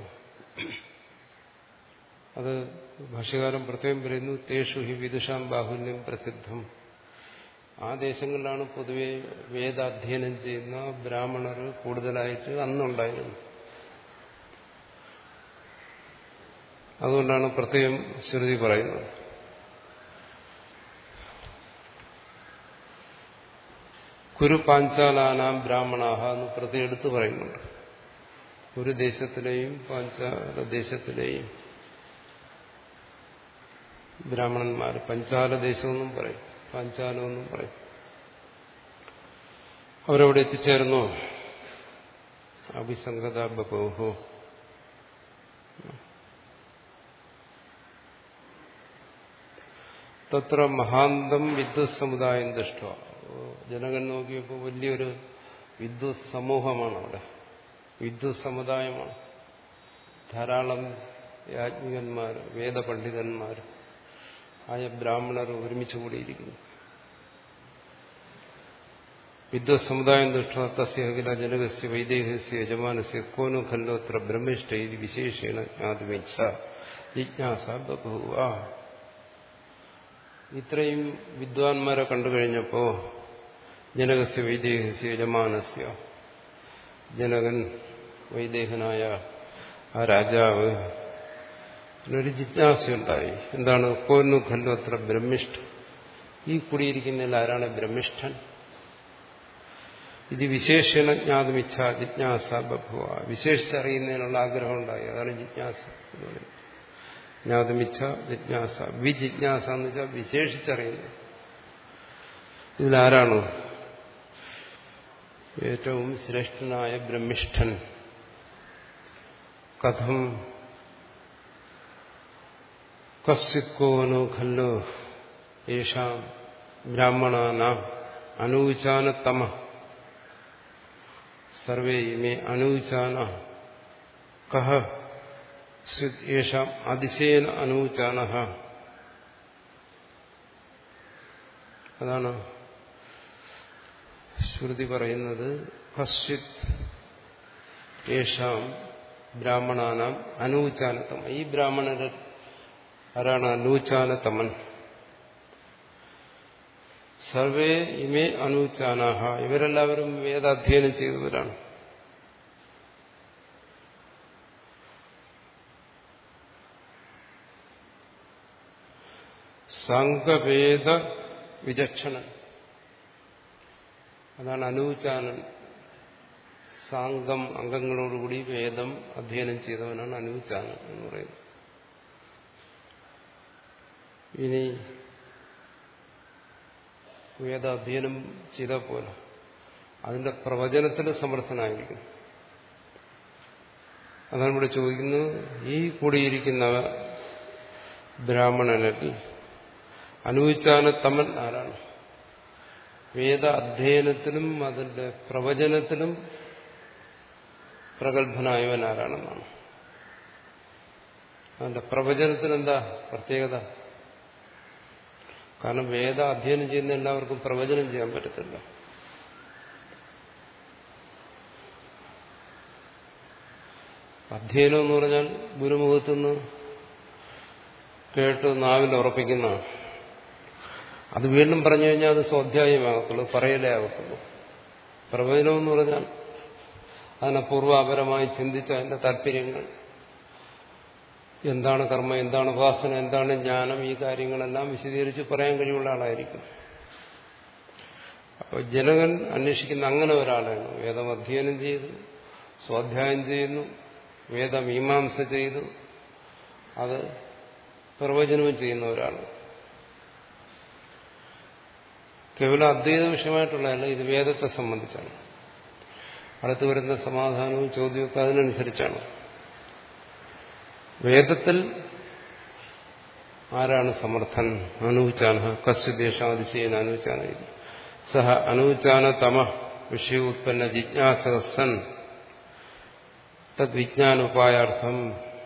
അത് ഭാഷ്യകാരൻ പ്രത്യേകം പറയുന്നു. തേഷു ഹി വിദുഷാം ബാഹുല്യം പ്രസിദ്ധം. ആ ദേശങ്ങളിലാണ് പൊതുവെ വേദാധ്യയനം ചെയ്യുന്ന ബ്രാഹ്മണർ കൂടുതലായിട്ട് അന്നുണ്ടായിരുന്നു. അതുകൊണ്ടാണ് പ്രത്യേകം ശ്രുതി പറയുന്നത്. കുരു പാഞ്ചാലാനാം ബ്രാഹ്മണാഹ എന്ന് പ്രതി എടുത്ത് പറയുന്നുണ്ട്. ഒരു ദേശത്തിലെയും പാഞ്ചാല ദേശത്തിലെയും ബ്രാഹ്മണന്മാർ, പഞ്ചാല ദേശമെന്നും പറയും, പാഞ്ചാലമെന്നും പറയും, അവരവിടെ എത്തിച്ചേർന്നു. അഭിസംഗത ബഭൂഹു. തത്ര മഹാന്തം വിദ്വത് സമുദായം ദൃഷ്ട. ജനകൻ നോക്കിയപ്പോൾ വലിയൊരു വിദ്വത് സമൂഹമാണ് അവിടെ, വിദ്വത് സമുദായമാണ്. ധാരാളം യാജ്ഞികന്മാർ, വേദപണ്ഡിതന്മാർ ആയ ബ്രാഹ്മണർ ഒരുമിച്ച് കൂടിയിരിക്കുന്നു. വിദ്വത് സമുദായം ദൃഷ്ട തസ്യ അഖില ജനകസ്യ വൈദേഹസ്യ യജമാനസ്യ കോനു ഖല്ലോത്ര ബ്രഹ്മിഷ്ഠ ഇത് വിശേഷേണ ജ്ഞാതുമിച്ഛ. ജിജ്ഞാസ ബഭൂവ. ഇത്രയും വിദ്വാൻമാരെ കണ്ടു കഴിഞ്ഞപ്പോ ജനകസ്യ വൈദേഹസ്യ യജമാനസ്യ, ജനകൻ വൈദേഹനായ ആ രാജാവ് ഒരു ജിജ്ഞാസയുണ്ടായി. എന്താണ്? കോന്നു ഖല്ലു അത്ര ബ്രഹ്മിഷ്ഠ, ഈ കുടിയിരിക്കുന്നതിൽ ആരാണ് ബ്രഹ്മിഷ്ഠൻ? ഇത് വിശേഷണ ജ്ഞാതമിച്ഛ ജിജ്ഞാസ ബഭുവ, വിശേഷിച്ചറിയുന്നതിനുള്ള ആഗ്രഹം ഉണ്ടായി. അതാണ് ജിജ്ഞാസ എന്ന് പറയുന്നത്. ജ്ഞാതമിച്ഛ ജിജ്ഞാസ, വിജിജ്ഞാസ എന്ന് വെച്ചാൽ വിശേഷിച്ചറിയുന്നത്. ഇതിലാരാണ് ഏറ്റവും ശ്രേഷ്ഠനായ ബ്രഹ്മിഷ്ഠൻ? കഥം കസ്യക്കോനോ ഖല്ലു യേഷാം ബ്രാഹ്മണാനാം അനൂചാനതമ സർവേ ഇമേ അനൂചാന കഹ യേഷാം അതിശയേന അനൂചാനഃ. അതാണ് ശ്രുതി പറയുന്നത്. കശ്ചിത് യേഷാം ബ്രാഹ്മണാനാം അനൂചാനതമ, ഈ ബ്രാഹ്മണര് ആരാണ്? അനൂചാനതമൻ. സർവേ ഇമേ അനൂചാനാഹ, ഇവരെല്ലാവരും വേദാധ്യയനം ചെയ്തവരാണ്. സാംഗവേദ വിചക്ഷണൻ, അതാണ് അനൂചാനൻ. സാംഗം അംഗങ്ങളോടുകൂടി വേദം അധ്യയനം ചെയ്തവനാണ് അനൂചാനൻ എന്ന് പറയുന്നത്. ഇനി വേദാധ്യയനം ചെയ്താൽ പോലെ അതിന്റെ പ്രവചനത്തിന് സമർത്ഥനായിരിക്കും. അതാണ് ഇവിടെ ചോദിക്കുന്നത്. ഈ കൂടിയിരിക്കുന്ന ബ്രാഹ്മണനിൽ അനൂചാനതമൻ ആരാണ്? വേദ അധ്യയനത്തിലും അതിന്റെ പ്രവചനത്തിലും പ്രഗത്ഭനായവൻ ആരാണെന്നാണ്. അതിന്റെ പ്രവചനത്തിനെന്താ പ്രത്യേകത? കാരണം വേദ അധ്യയനം ചെയ്യുന്ന എല്ലാവർക്കും പ്രവചനം ചെയ്യാൻ പറ്റത്തില്ല. അധ്യയനം എന്ന് പറഞ്ഞാൽ ഗുരുമുഖത്തുനിന്ന് കേട്ട് നാവിൽ ഉറപ്പിക്കുന്നതാണ്. അത് വീണ്ടും പറഞ്ഞു കഴിഞ്ഞാൽ അത് സ്വാധ്യായമാകത്തുള്ളൂ, പറയലേ ആകത്തുള്ളൂ. പ്രവചനം എന്ന് പറഞ്ഞാൽ അതിനെ പൂർവാപരമായി ചിന്തിച്ച അതിന്റെ താല്പര്യങ്ങൾ, എന്താണ് കർമ്മം, എന്താണ് ഉപാസന, എന്താണ് ജ്ഞാനം, ഈ കാര്യങ്ങളെല്ലാം വിശദീകരിച്ച് പറയാൻ കഴിവുള്ള ആളായിരിക്കും. അപ്പോൾ ജനകൻ അന്വേഷിക്കുന്ന അങ്ങനെ ഒരാളാണ്. വേദം അധ്യയനം ചെയ്തു, സ്വാധ്യായം ചെയ്യുന്നു, വേദമീമാംസ ചെയ്തു, അത് പ്രവചനവും ചെയ്യുന്ന ഒരാൾ. കേവലം അദ്വൈത വിഷയമായിട്ടുള്ളതല്ല, ഇത് വേദത്തെ സംബന്ധിച്ചാണ്. അടുത്ത് വരുന്ന സമാധാനവും ചോദ്യമൊക്കെ അതിനനുസരിച്ചാണ്. വേദത്തിൽ ആരാണ് സമർത്ഥൻ? അനൂചാന കസ്യദേശാതിശയന അനൂചാന. സഹ അനൂചാന തമ വിഷയ ഉത്പന്ന ജിജ്ഞാസൻ തദ്വിജ്ഞാനോപായാർത്ഥം.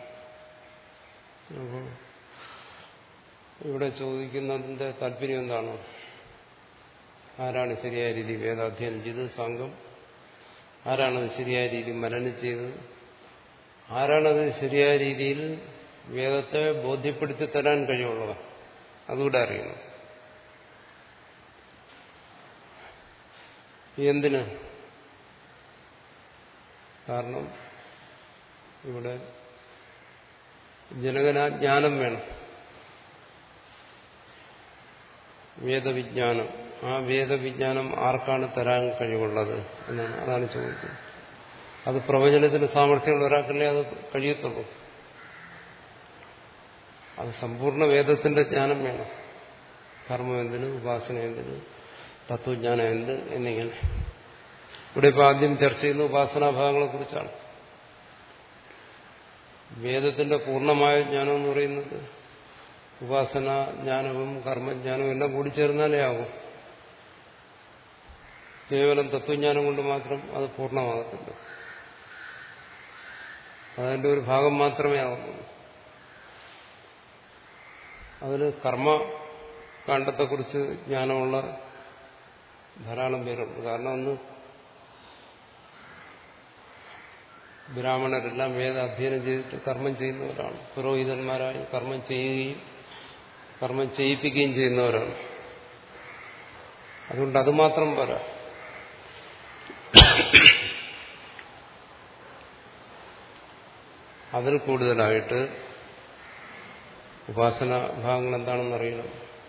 ഇവിടെ ചോദിക്കുന്നതിന്റെ താല്പര്യം എന്താണ്? ആരാണ് ശരിയായ രീതി വേദാധ്യയനം ചെയ്തത്? സംഘം. ആരാണത് ശരിയായ രീതിയിൽ മനനം ചെയ്തത്? ആരാണത് ശരിയായ രീതിയിൽ വേദത്തെ ബോധ്യപ്പെടുത്തി തരാൻ കഴിവുള്ളത്? അതുകൂടെ അറിയണം. എന്തിന്? കാരണം ഇവിടെ ജനകനാ ജ്ഞാനം വേണം, വേദവിജ്ഞാനം. ആ വേദവിജ്ഞാനം ആർക്കാണ് തരാൻ കഴിവുള്ളത് എന്നാണ്. അതാണ് ചോദിക്കുന്നത്. അത് പ്രവചനത്തിന് സാമർഥ്യമുള്ള ഒരാൾക്കല്ലേ അത് കഴിയത്തുള്ളൂ. അത് സമ്പൂർണ്ണ വേദത്തിന്റെ ജ്ഞാനം വേണം. കർമ്മം എന്തിന്, ഉപാസന എന്തിന്, തത്വജ്ഞാനം എന്ത് എന്നിങ്ങനെ. ഇവിടെ ഇപ്പോൾ ആദ്യം ചർച്ച ചെയ്യുന്ന ഉപാസനാഭാഗങ്ങളെ കുറിച്ചാണ്. വേദത്തിന്റെ പൂർണ്ണമായ ജ്ഞാനം എന്ന് പറയുന്നത് ഉപാസന ജ്ഞാനവും കർമ്മജ്ഞാനവും എല്ലാം കൂടി ചേർന്നാലേ ആകും. കേവലം തത്വജ്ഞാനം കൊണ്ട് മാത്രം അത് പൂർണ്ണമാകത്തില്ല. അതിന്റെ ഒരു ഭാഗം മാത്രമേ ആകുന്നുള്ളൂ. അതിന് കർമ്മകാണ്ഡത്തെക്കുറിച്ച് ജ്ഞാനമുള്ള ധാരാളം പേരുണ്ട്. കാരണം ഒന്ന് ബ്രാഹ്മണരെല്ലാം വേദ അധ്യയനം ചെയ്തിട്ട് കർമ്മം ചെയ്യുന്നവരാണ്. പുരോഹിതന്മാരായി കർമ്മം ചെയ്യുകയും കർമ്മം ചെയ്യിപ്പിക്കുകയും ചെയ്യുന്നവരാണ്. അതുകൊണ്ട് അതുമാത്രം പോരാ. അതിൽ കൂടുതലായിട്ട് ഉപാസന ഭാഗങ്ങൾ എന്താണെന്ന് അറിയണം,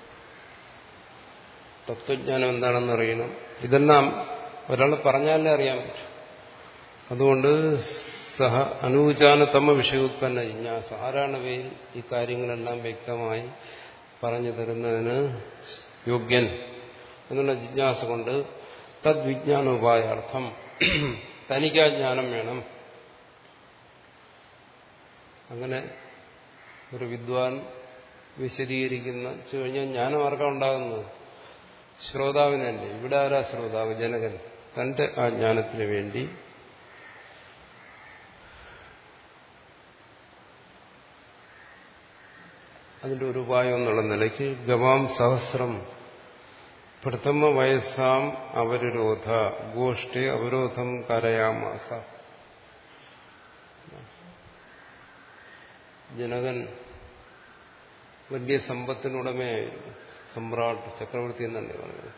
തത്വജ്ഞാനം എന്താണെന്ന് അറിയണം. ഇതെല്ലാം ഒരാൾ പറഞ്ഞാലേ അറിയാൻ പറ്റും. അതുകൊണ്ട് സഹ അനൂചാനതമ വിഷയോത്പന്ന ജിജ്ഞാസ, ആരാണ് വേൽ ഈ കാര്യങ്ങളെല്ലാം വ്യക്തമായി പറഞ്ഞു തരുന്നതിന് യോഗ്യൻ എന്നുള്ള ജിജ്ഞാസ കൊണ്ട് തദ്വിജ്ഞാനോപായാർത്ഥം തനിക്കാ ജ്ഞാനം വേണം. അങ്ങനെ ഒരു വിദ്വാൻ വിശദീകരിക്കുന്ന വെച്ചു കഴിഞ്ഞാൽ ജ്ഞാനം ആർക്കാണ് ഉണ്ടാകുന്നത്? ശ്രോതാവിനല്ലേ. ഇവിടെ ആരാ ശ്രോതാവ്? ജനകൻ. തന്റെ ആ ജ്ഞാനത്തിന് വേണ്ടി അതിന്റെ ഒരു ഉപായം എന്നുള്ള നിലയ്ക്ക് ഗവാം സഹസ്രം പ്രഥമ വയസ്സാം അവരോധ ഗോഷ്ഠേ അവരോധം കരയാമാസ. ജനകൻ വലിയ സമ്പത്തിനുടമയായിരുന്നു. സമ്രാട്ട്, ചക്രവർത്തി എന്നല്ലേ പറഞ്ഞത്.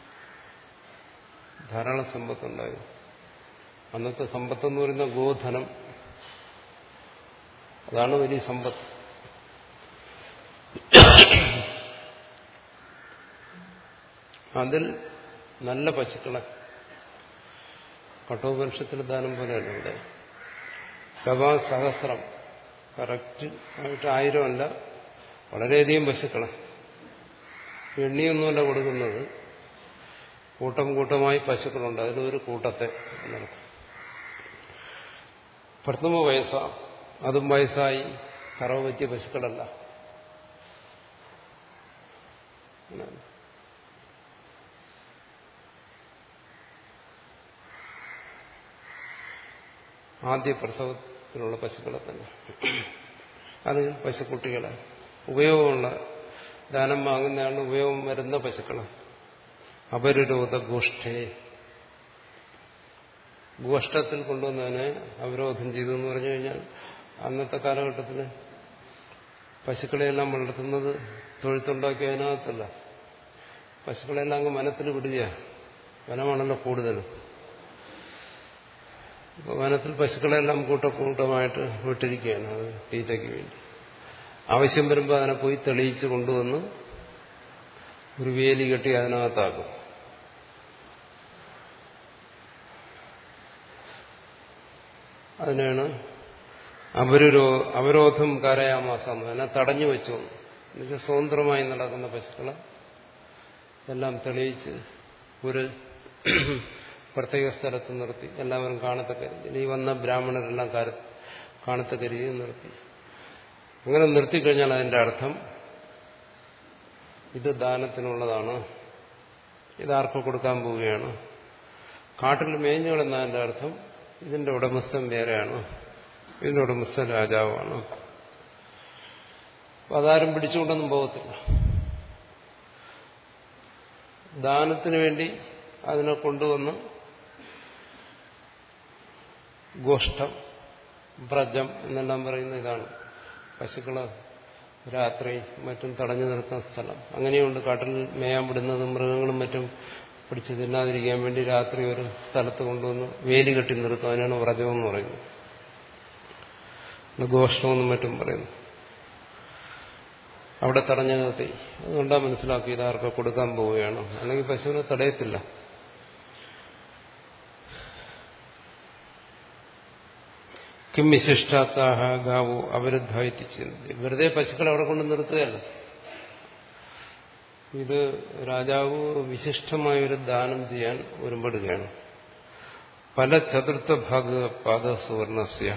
ധാരാളം സമ്പത്തുണ്ടായിരുന്നു. അന്നത്തെ സമ്പത്തെന്ന് പറയുന്ന ഗോധനം, അതാണ് വലിയ സമ്പത്ത്. അതിൽ നല്ല പശുക്കളെ, കഠോപനിഷത്തിൽ ദാനം പോലെയല്ല ഇവിടെ. ഗവാ സഹസ്രം, കറക്റ്റ് ആയിട്ട് ആയിരം അല്ല, വളരെയധികം പശുക്കളെ. എണ്ണിയൊന്നുമല്ല കൊടുക്കുന്നത്, കൂട്ടം കൂട്ടമായി പശുക്കളുണ്ട്. അതിലൊരു കൂട്ടത്തെ നടക്കും. പ്രഥമ വയസ്സാ, അതും വയസ്സായി കറവ് പറ്റിയ പശുക്കളല്ല. ആദ്യ പ്രസവത്തിലുള്ള പശുക്കളെ തന്നെ, അത് പശുക്കുട്ടികളെ, ഉപയോഗമുള്ള, ദാനം വാങ്ങുന്നതാണ് ഉപയോഗം വരുന്ന പശുക്കളെ. അപരിരോധ ഗോഷ്ഠേ, ഗോഷ്ഠത്തിൽ കൊണ്ടുവന്നതിനെ അവരോധം ചെയ്തു എന്ന് പറഞ്ഞു കഴിഞ്ഞാൽ അന്നത്തെ കാലഘട്ടത്തിൽ പശുക്കളെയെല്ലാം വളർത്തുന്നത് തൊഴുത്തുണ്ടാക്കിയ അതിനകത്തല്ല. പശുക്കളെല്ലാം അങ്ങ് വനത്തിൽ വിടുക. വനമാണല്ലോ കൂടുതലും. ഇപ്പോൾ വനത്തിൽ പശുക്കളെല്ലാം കൂട്ടക്കൂട്ടമായിട്ട് വിട്ടിരിക്കുകയാണ്, അത് തീറ്റയ്ക്ക് വേണ്ടി. ആവശ്യം വരുമ്പോൾ അതിനെ പോയി തെളിയിച്ച് കൊണ്ടുവന്ന് ഒരു വേലി കെട്ടി അതിനകത്താക്കും. അതിനാണ് അവരോ അവരോധം കരയാമാസം, അതിനെ തടഞ്ഞു വെച്ചു. എന്നുവെച്ചാൽ സ്വതന്ത്രമായി നടക്കുന്ന പശുക്കളെ എല്ലാം തെളിയിച്ച് ഒരു പ്രത്യേക സ്ഥലത്ത് നിർത്തി എല്ലാവരും കാണത്തക്ക രീതിയിൽ, ഈ വന്ന ബ്രാഹ്മണരെല്ലാം കാണത്തക്ക രീതിയിൽ നിർത്തി. അങ്ങനെ നിർത്തിക്കഴിഞ്ഞാൽ അതിന്റെ അർത്ഥം ഇത് ദാനത്തിനുള്ളതാണ്, ഇതാർക്ക് കൊടുക്കാൻ പോവുകയാണ്. കാട്ടിൽ മേഞ്ഞു കിടന്നതിന്റെ അർത്ഥം ഇതിന്റെ ഉടമസ്ഥൻ വേറെയാണ്, ഇതിന്റെ ഉടമസ്ഥൻ രാജാവാണ്. അപ്പൊ അതാരും പിടിച്ചുകൊണ്ടൊന്നും പോകത്തില്ല. ദാനത്തിന് വേണ്ടി അതിനെ കൊണ്ടുവന്ന് ഗോഷ്ഠം, വ്രജം എന്നെല്ലാം പറയുന്ന ഇതാണ്. പശുക്കള് രാത്രി മറ്റും തടഞ്ഞു നിർത്തുന്ന സ്ഥലം. അങ്ങനെയുണ്ട്. കാട്ടിൽ മേയാൻ വിടുന്നതും മൃഗങ്ങളും മറ്റും പിടിച്ച് തിന്നാതിരിക്കാൻ വേണ്ടി രാത്രി ഒരു സ്ഥലത്ത് കൊണ്ടുവന്ന് വേലി കെട്ടി നിർത്തും. അതിനാണ് വ്രജമെന്ന് പറയുന്നത്. ഗോഷ്ഠമെന്നും മറ്റും പറയുന്നു. അവിടെ തടഞ്ഞു നിർത്തി. അതുകൊണ്ടാ മനസ്സിലാക്കി ഇതാർക്ക് കൊടുക്കാൻ പോവുകയാണ്. അല്ലെങ്കിൽ പശുവിനെ തടയത്തില്ല. കിം വിശിഷ്ടാത്താഹ ഗാവോ അവരുദ്ധായിട്ട് ചെയ്യുന്നത്. വെറുതെ പശുക്കളെ അവിടെ കൊണ്ട് നിർത്തുകയല്ല. ഇത് രാജാവ് വിശിഷ്ടമായൊരു ദാനം ചെയ്യാൻ ഒരുമ്പെടുകയാണ്. പല ചതുർത്ഥ ഭാഗപാദ സുവർണസ്യ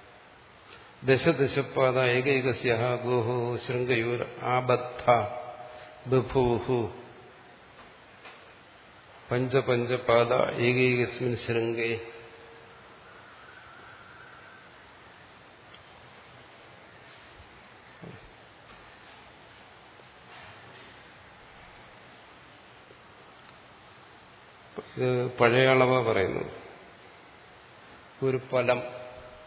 ദശദശപാദ ഏകൈകസ്യ ഗോഹോ ശൃംഗയൂർ ആബദ്ധ ബഭൂഹു പഞ്ചപഞ്ചപാദ ഏകൈകസ്മിൻ ശൃംഗേ. ഇത് പഴയ അളവ പറയുന്നു. ഒരു ഫലം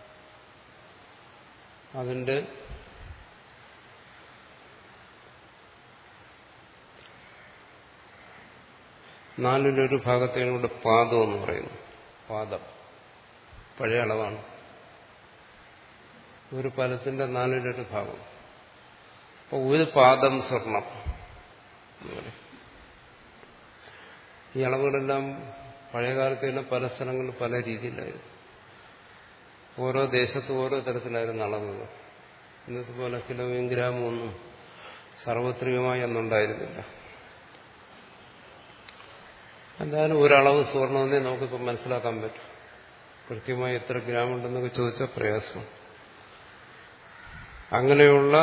അതിന്റെ നാലിലൊരു ഭാഗത്തേണ് ഇവിടെ പാദം എന്ന് പറയുന്നു. പാദം പഴയ അളവാണ്. ഒരു ഫലത്തിന്റെ നാലിലൊരു ഭാഗം. അപ്പൊ ഒരു പാദം സ്വർണം. ഈ അളവുകളെല്ലാം പഴയകാലത്ത് തന്നെ പല സ്ഥലങ്ങളിൽ പല രീതിയിലായിരുന്നു. ഓരോ ദേശത്തും ഓരോ തരത്തിലായിരുന്നു അളവുകൾ. ഇന്നത്തെ പോലെ കിലോയും ഗ്രാമും ഒന്നും സാർവത്രികമായി അന്നുണ്ടായിരുന്നില്ല. എന്തായാലും ഒരളവ് സ്വർണ്ണമെന്നേ നമുക്കിപ്പോൾ മനസ്സിലാക്കാൻ പറ്റും. കൃത്യമായി എത്ര ഗ്രാം ഉണ്ടെന്നൊക്കെ ചോദിച്ചാൽ പ്രയാസമാണ്. അങ്ങനെയുള്ള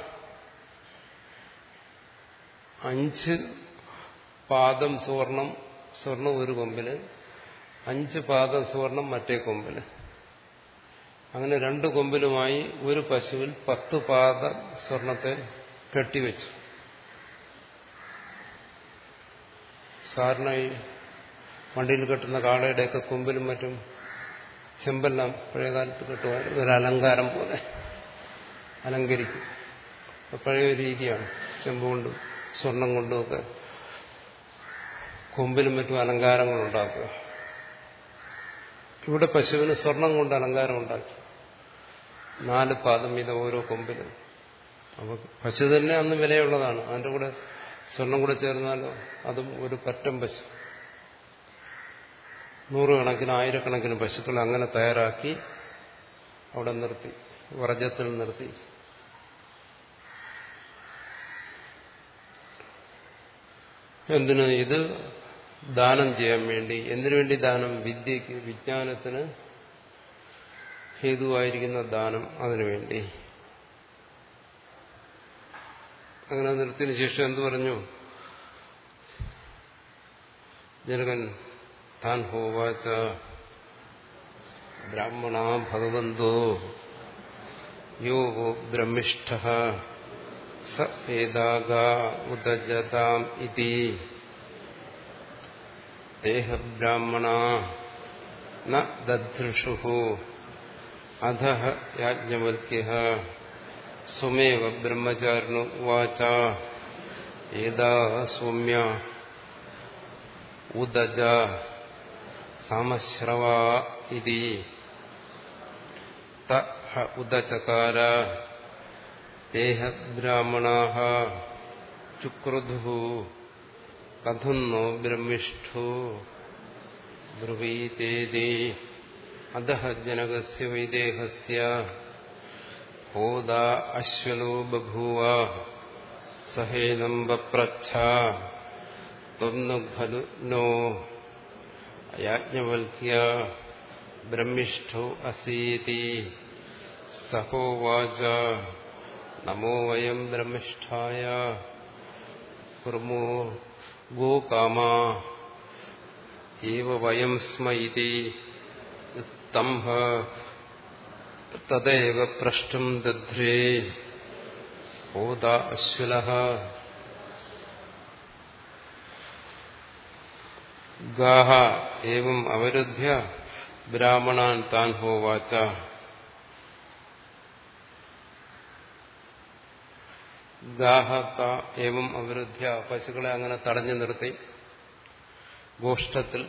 അഞ്ച് പാദം സ്വർണം സ്വർണം ഒരു കൊമ്പില്, അഞ്ച് പാദം സ്വർണം മറ്റേ കൊമ്പില്. അങ്ങനെ രണ്ട് കൊമ്പിലുമായി ഒരു പശുവിൽ പത്ത് പാദ സ്വർണത്തെ കെട്ടിവെച്ചു. സാധാരണ ഈ വണ്ടിയിൽ കെട്ടുന്ന കാളയുടെയൊക്കെ കൊമ്പിലും മറ്റും ചെമ്പെല്ലാം പഴയകാലത്ത് കെട്ടുമായിരുന്നു. ഒരു അലങ്കാരം പോലെ അലങ്കരിക്കും. പഴയ രീതിയാണ്. ചെമ്പ് കൊണ്ടും സ്വർണം കൊണ്ടുമൊക്കെ കൊമ്പിലും മറ്റും അലങ്കാരങ്ങൾ ഉണ്ടാക്കുക. ഇവിടെ പശുവിന് സ്വർണം കൊണ്ട് അലങ്കാരം ഉണ്ടാക്കി. നാല് പാദം വീതം ഓരോ കൊമ്പിലും. അപ്പോൾ പശു തന്നെ അന്ന് വിലയുള്ളതാണ്. അതിൻ്റെ കൂടെ സ്വർണം കൂടെ ചേർന്നാലോ അതും ഒരു പറ്റം പശു. നൂറുകണക്കിന് ആയിരക്കണക്കിന് പശുക്കൾ അങ്ങനെ തയ്യാറാക്കി അവിടെ നിർത്തി, വ്രജത്തിൽ നിർത്തി. എന്തിന്? ഇത് ദാനം ചെയ്യാൻ വേണ്ടി. എന്തിനു വേണ്ടി ദാനം? വിദ്യക്ക്, വിജ്ഞാനത്തിന് ഹേതുവായിരിക്കുന്ന ദാനം. അതിനുവേണ്ടി അങ്ങനെ നിർത്തിയതിനു ശേഷം എന്തു പറഞ്ഞു? ജനകൻ താൻ ഹോവാച ബ്രാഹ്മണ ഭഗവന്തോ യോ ബ്രഹ്മിഷ്ഠ സ ഏതാഗ ഉദജതാം ഇതി ദേഹ ബ്രാഹ്മണ ന ദധൃഷുഃ അധഃ യാജ്ഞവൽക്യഃ സ്വമേവ ബ്രഹ്മചാരിണോ ഉവാച ഏതാ സൗമ്യ ഉദജ സാമശ്രവ ഇതി തഃ ഉദചകാര ദേഹ ബ്രാഹ്മണാഃ ചുക്രുധുഃ കഥം നോ ബ്രഹ്മിഷ്ഠോ ബ്രുവീതേതി അധഃ ജനകസ്യ വൈദേഹസ്യ ഹോദാ അശ്വലോ ബഭൂവ സഹേനം വപ്രച്ഛ ത്വം ന ഖലു നോ യാജ്ഞവൽക്യ ബ്രഹ്മിഷ്ഠോ അസീതി സഹോവാച നമോ വയം ബ്രഹ്മിഷ്ഠായ കുർമോ ഗോകാമാ ഏവ വയം സ്മ ഇതി സ്തംഭ തദേവ പൃഷ്ഠം ദധ്രേ ഹോദാ അശ്വലഃ ഗാഹ ഏവം അവരുദ്ധ്യ ബ്രാഹ്മണാൻ താൻ ഹോവാച. ഗാഹ ഏവം അവരുദ്ധ്യ പശുക്കളെ അങ്ങനെ തടഞ്ഞു നിർത്തി ഗോഷ്ഠത്തിൽ.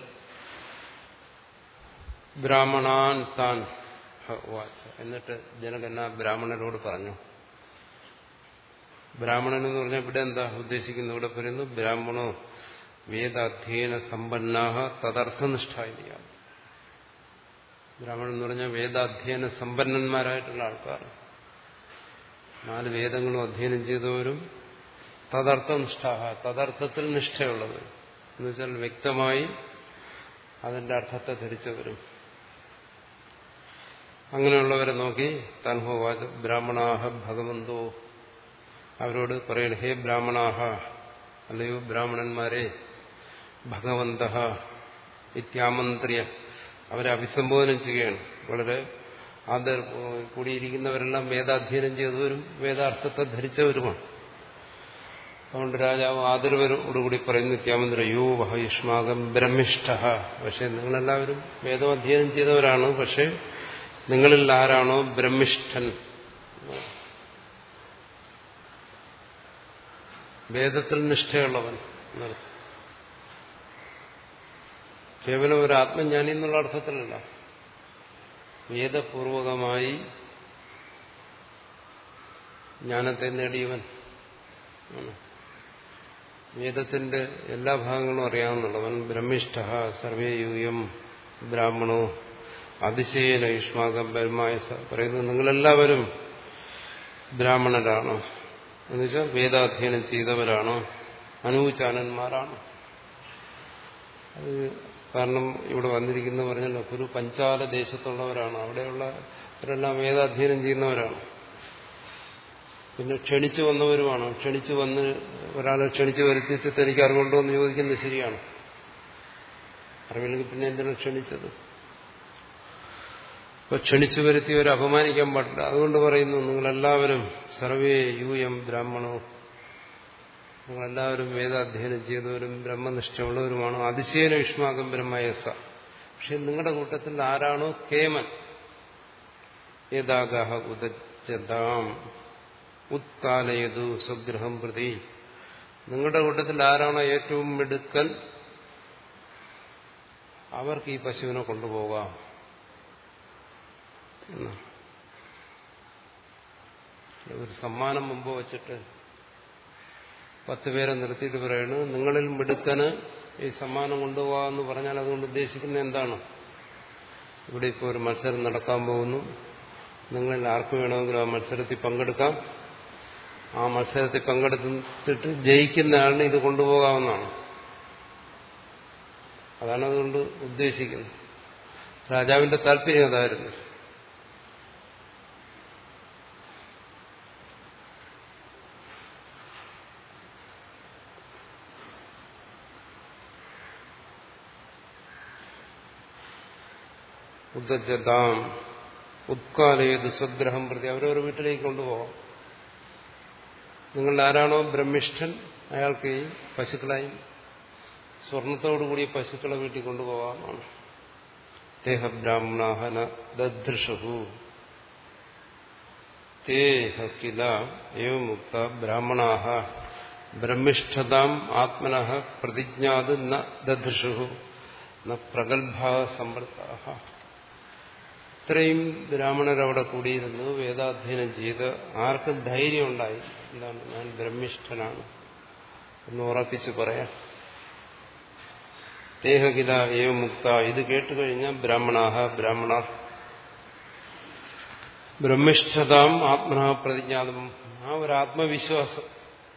ബ്രാഹ്മണാൻ താൻ ഹോവാച. എന്നിട്ട് ജനകൻ ആ ബ്രാഹ്മണരോട് പറഞ്ഞു. ബ്രാഹ്മണൻ എന്ന് പറഞ്ഞാൽ ഇവിടെ എന്താ ഉദ്ദേശിക്കുന്നത്? ഇവിടെ പറയുന്നു ബ്രാഹ്മണോ വേദാധ്യയന സമ്പന്നാഹ തദർത്ഥനിഷ്ഠായ. ബ്രാഹ്മണൻ എന്ന് പറഞ്ഞാൽ വേദാധ്യയന സമ്പന്നന്മാരായിട്ടുള്ള ആൾക്കാർ, നാല് വേദങ്ങളും അധ്യയനം ചെയ്തവരും തദർത്ഥനിഷ്ഠാഹ തദർത്ഥത്തിൽ നിഷ്ഠയുള്ളത് എന്ന് വെച്ചാൽ വ്യക്തമായി അതിന്റെ അർത്ഥത്തെ ധരിച്ചവരും. അങ്ങനെയുള്ളവരെ നോക്കി തൻഹോവാച ബ്രാഹ്മണാഹ ഭഗവന്തോ, അവരോട് പറയണ ഹേ ബ്രാഹ്മണാഹ, അല്ലയോ ബ്രാഹ്മണന്മാരെ, ഭഗവന്തഃ ഇത്യാമന്ത്ര്യ അവരെ അഭിസംബോധന ചെയ്യുകയാണ്. വളരെ ആദർ കൂടിയിരിക്കുന്നവരെല്ലാം വേദാധ്യയനം ചെയ്തവരും വേദാർത്ഥത്തെ ധരിച്ചവരുമാണ്. അതുകൊണ്ട് രാജാവ് ആദരവരോടുകൂടി പറയുന്നു നിത്യാമന്ത്ര യോ വഹ യുഷ്മാകം ബ്രഹ്മിഷ്ഠ. പക്ഷെ നിങ്ങളെല്ലാവരും വേദം അധ്യയനം ചെയ്തവരാണ്. പക്ഷെ നിങ്ങളിൽ ആരാണോ ബ്രഹ്മിഷ്ഠൻ, വേദത്തിൽ നിഷ്ഠയുള്ളവൻ എന്നർത്ഥം. കേവലം ഒരു ആത്മജ്ഞാനി എന്നുള്ള അർത്ഥത്തിലല്ല, വേദപൂർവകമായി ജ്ഞാനത്തെ നേടിയവൻ. വേദത്തിന്റെ എല്ലാ ഭാഗങ്ങളും അറിയാവുന്നവൻ. ബ്രഹ്മിഷ്ഠ സർവേ യൂയം ബ്രാഹ്മണോ അതിശയേന യുഷ്മാകം ബ്രഹ്മായ പറയുന്നത് നിങ്ങളെല്ലാവരും ബ്രാഹ്മണരാണ്, എന്നുവെച്ചാൽ വേദാധ്യയനം ചെയ്തവരാണ്, അനുചാനന്മാരാണ്. അത് കാരണം ഇവിടെ വന്നിരിക്കുന്ന പറഞ്ഞല്ലോ, ഒരു പഞ്ചാല ദേശത്തുള്ളവരാണ്, അവിടെയുള്ളവരെല്ലാം വേദാധ്യയനം ചെയ്യുന്നവരാണ്. പിന്നെ ക്ഷണിച്ചു വന്നവരുമാണ്. ക്ഷണിച്ചു വന്ന് ഒരാളെ ക്ഷണിച്ചു വരുത്തിയിട്ട് തനിക്ക് അറിവുണ്ടോ എന്ന് ചോദിക്കുന്നത് ശരിയാണ്. അറിവില്ലെങ്കിൽ പിന്നെ എന്തിനാണ് ക്ഷണിച്ചത്? ഇപ്പൊ ക്ഷണിച്ചു വരുത്തിയവരെ അപമാനിക്കാൻ പാടില്ല. അതുകൊണ്ട് പറയുന്നു നിങ്ങളെല്ലാവരും സർവേ യൂയം ബ്രാഹ്മണോ, നിങ്ങളെല്ലാവരും വേദാധ്യയനം ചെയ്തവരും ബ്രഹ്മനിഷ്ഠയുള്ളവരുമാണ്. അതിശയേന യുഷ്മാകം ബ്രഹ്മയസ. പക്ഷെ നിങ്ങളുടെ കൂട്ടത്തിൽ ആരാണോ കേമൻ, യഥാഗാഹ ഉദജതാം ഉത്കാലയതു സ്വഗ്രഹം പ്രതി, നിങ്ങളുടെ കൂട്ടത്തിൽ ആരാണോ ഏറ്റവും മിടുക്കൻ അവർക്ക് ഈ പശുവിനെ കൊണ്ടുപോകാം. ഒരു സമ്മാനം മുമ്പ് വച്ചിട്ട് പത്ത് പേരെ നിർത്തിയിട്ട് പറയണു നിങ്ങളിൽ മിടുക്കന് ഈ സമ്മാനം കൊണ്ടുപോകാമെന്ന് പറഞ്ഞാൽ അതുകൊണ്ട് ഉദ്ദേശിക്കുന്നത് എന്താണ്? ഇവിടെ ഇപ്പോൾ ഒരു മത്സരം നടക്കാൻ പോകുന്നു, നിങ്ങളിൽ ആർക്ക് വേണമെങ്കിലും ആ മത്സരത്തിൽ പങ്കെടുക്കാം, ആ മത്സരത്തിൽ പങ്കെടുത്തിട്ട് ജയിക്കുന്ന ആളിന് ഇത് കൊണ്ടുപോകാവുന്നതാണ്. അതാണ് അതുകൊണ്ട് ഉദ്ദേശിക്കുന്നത്. രാജാവിന്റെ താല്പര്യം അതായിരുന്നു. ഉദ്ദജതാം ഉത്കാലയത് സ്വഗ്രഹം പ്രതി, അവരവരുടെ വീട്ടിലേക്ക് കൊണ്ടുപോകാം. നിങ്ങളുടെ ആരാണോ ബ്രഹ്മിഷ്ഠൻ അയാൾക്ക് ഈ പശുക്കളായും സ്വർണത്തോടുകൂടി പശുക്കളെ വീട്ടിൽ കൊണ്ടുപോകാമാണ്. തേഹ ബ്രാഹ്മണാഹന ദദൃഷു തേഹ കില ഏവമുക്ത ബ്രാഹ്മണാഹ ബ്രഹ്മിഷ്ഠതാം ആത്മനഃ പ്രതിജ്ഞാത് ന ദദൃഷു ന പ്രഗൽഭാ സമ്പൃത്താഹ. ഇത്രയും ബ്രാഹ്മണരവിടെ കൂടിയിരുന്നു, വേദാധ്യയനം ചെയ്ത് ആർക്കും ധൈര്യം ഉണ്ടായി എന്താണ് ഞാൻ ബ്രഹ്മിഷ്ഠനാണ് എന്ന് ഉറപ്പിച്ച് പറയാം. തേഹകില ഏവ മുക്ത, ഇത് കേട്ടുകഴിഞ്ഞാൽ ബ്രാഹ്മണാഹ ബ്രാഹ്മണ ബ്രഹ്മിഷ്ഠതാം ആത്മനഃ പ്രതിജ്ഞാതം, ആ ഒരു ആത്മവിശ്വാസം,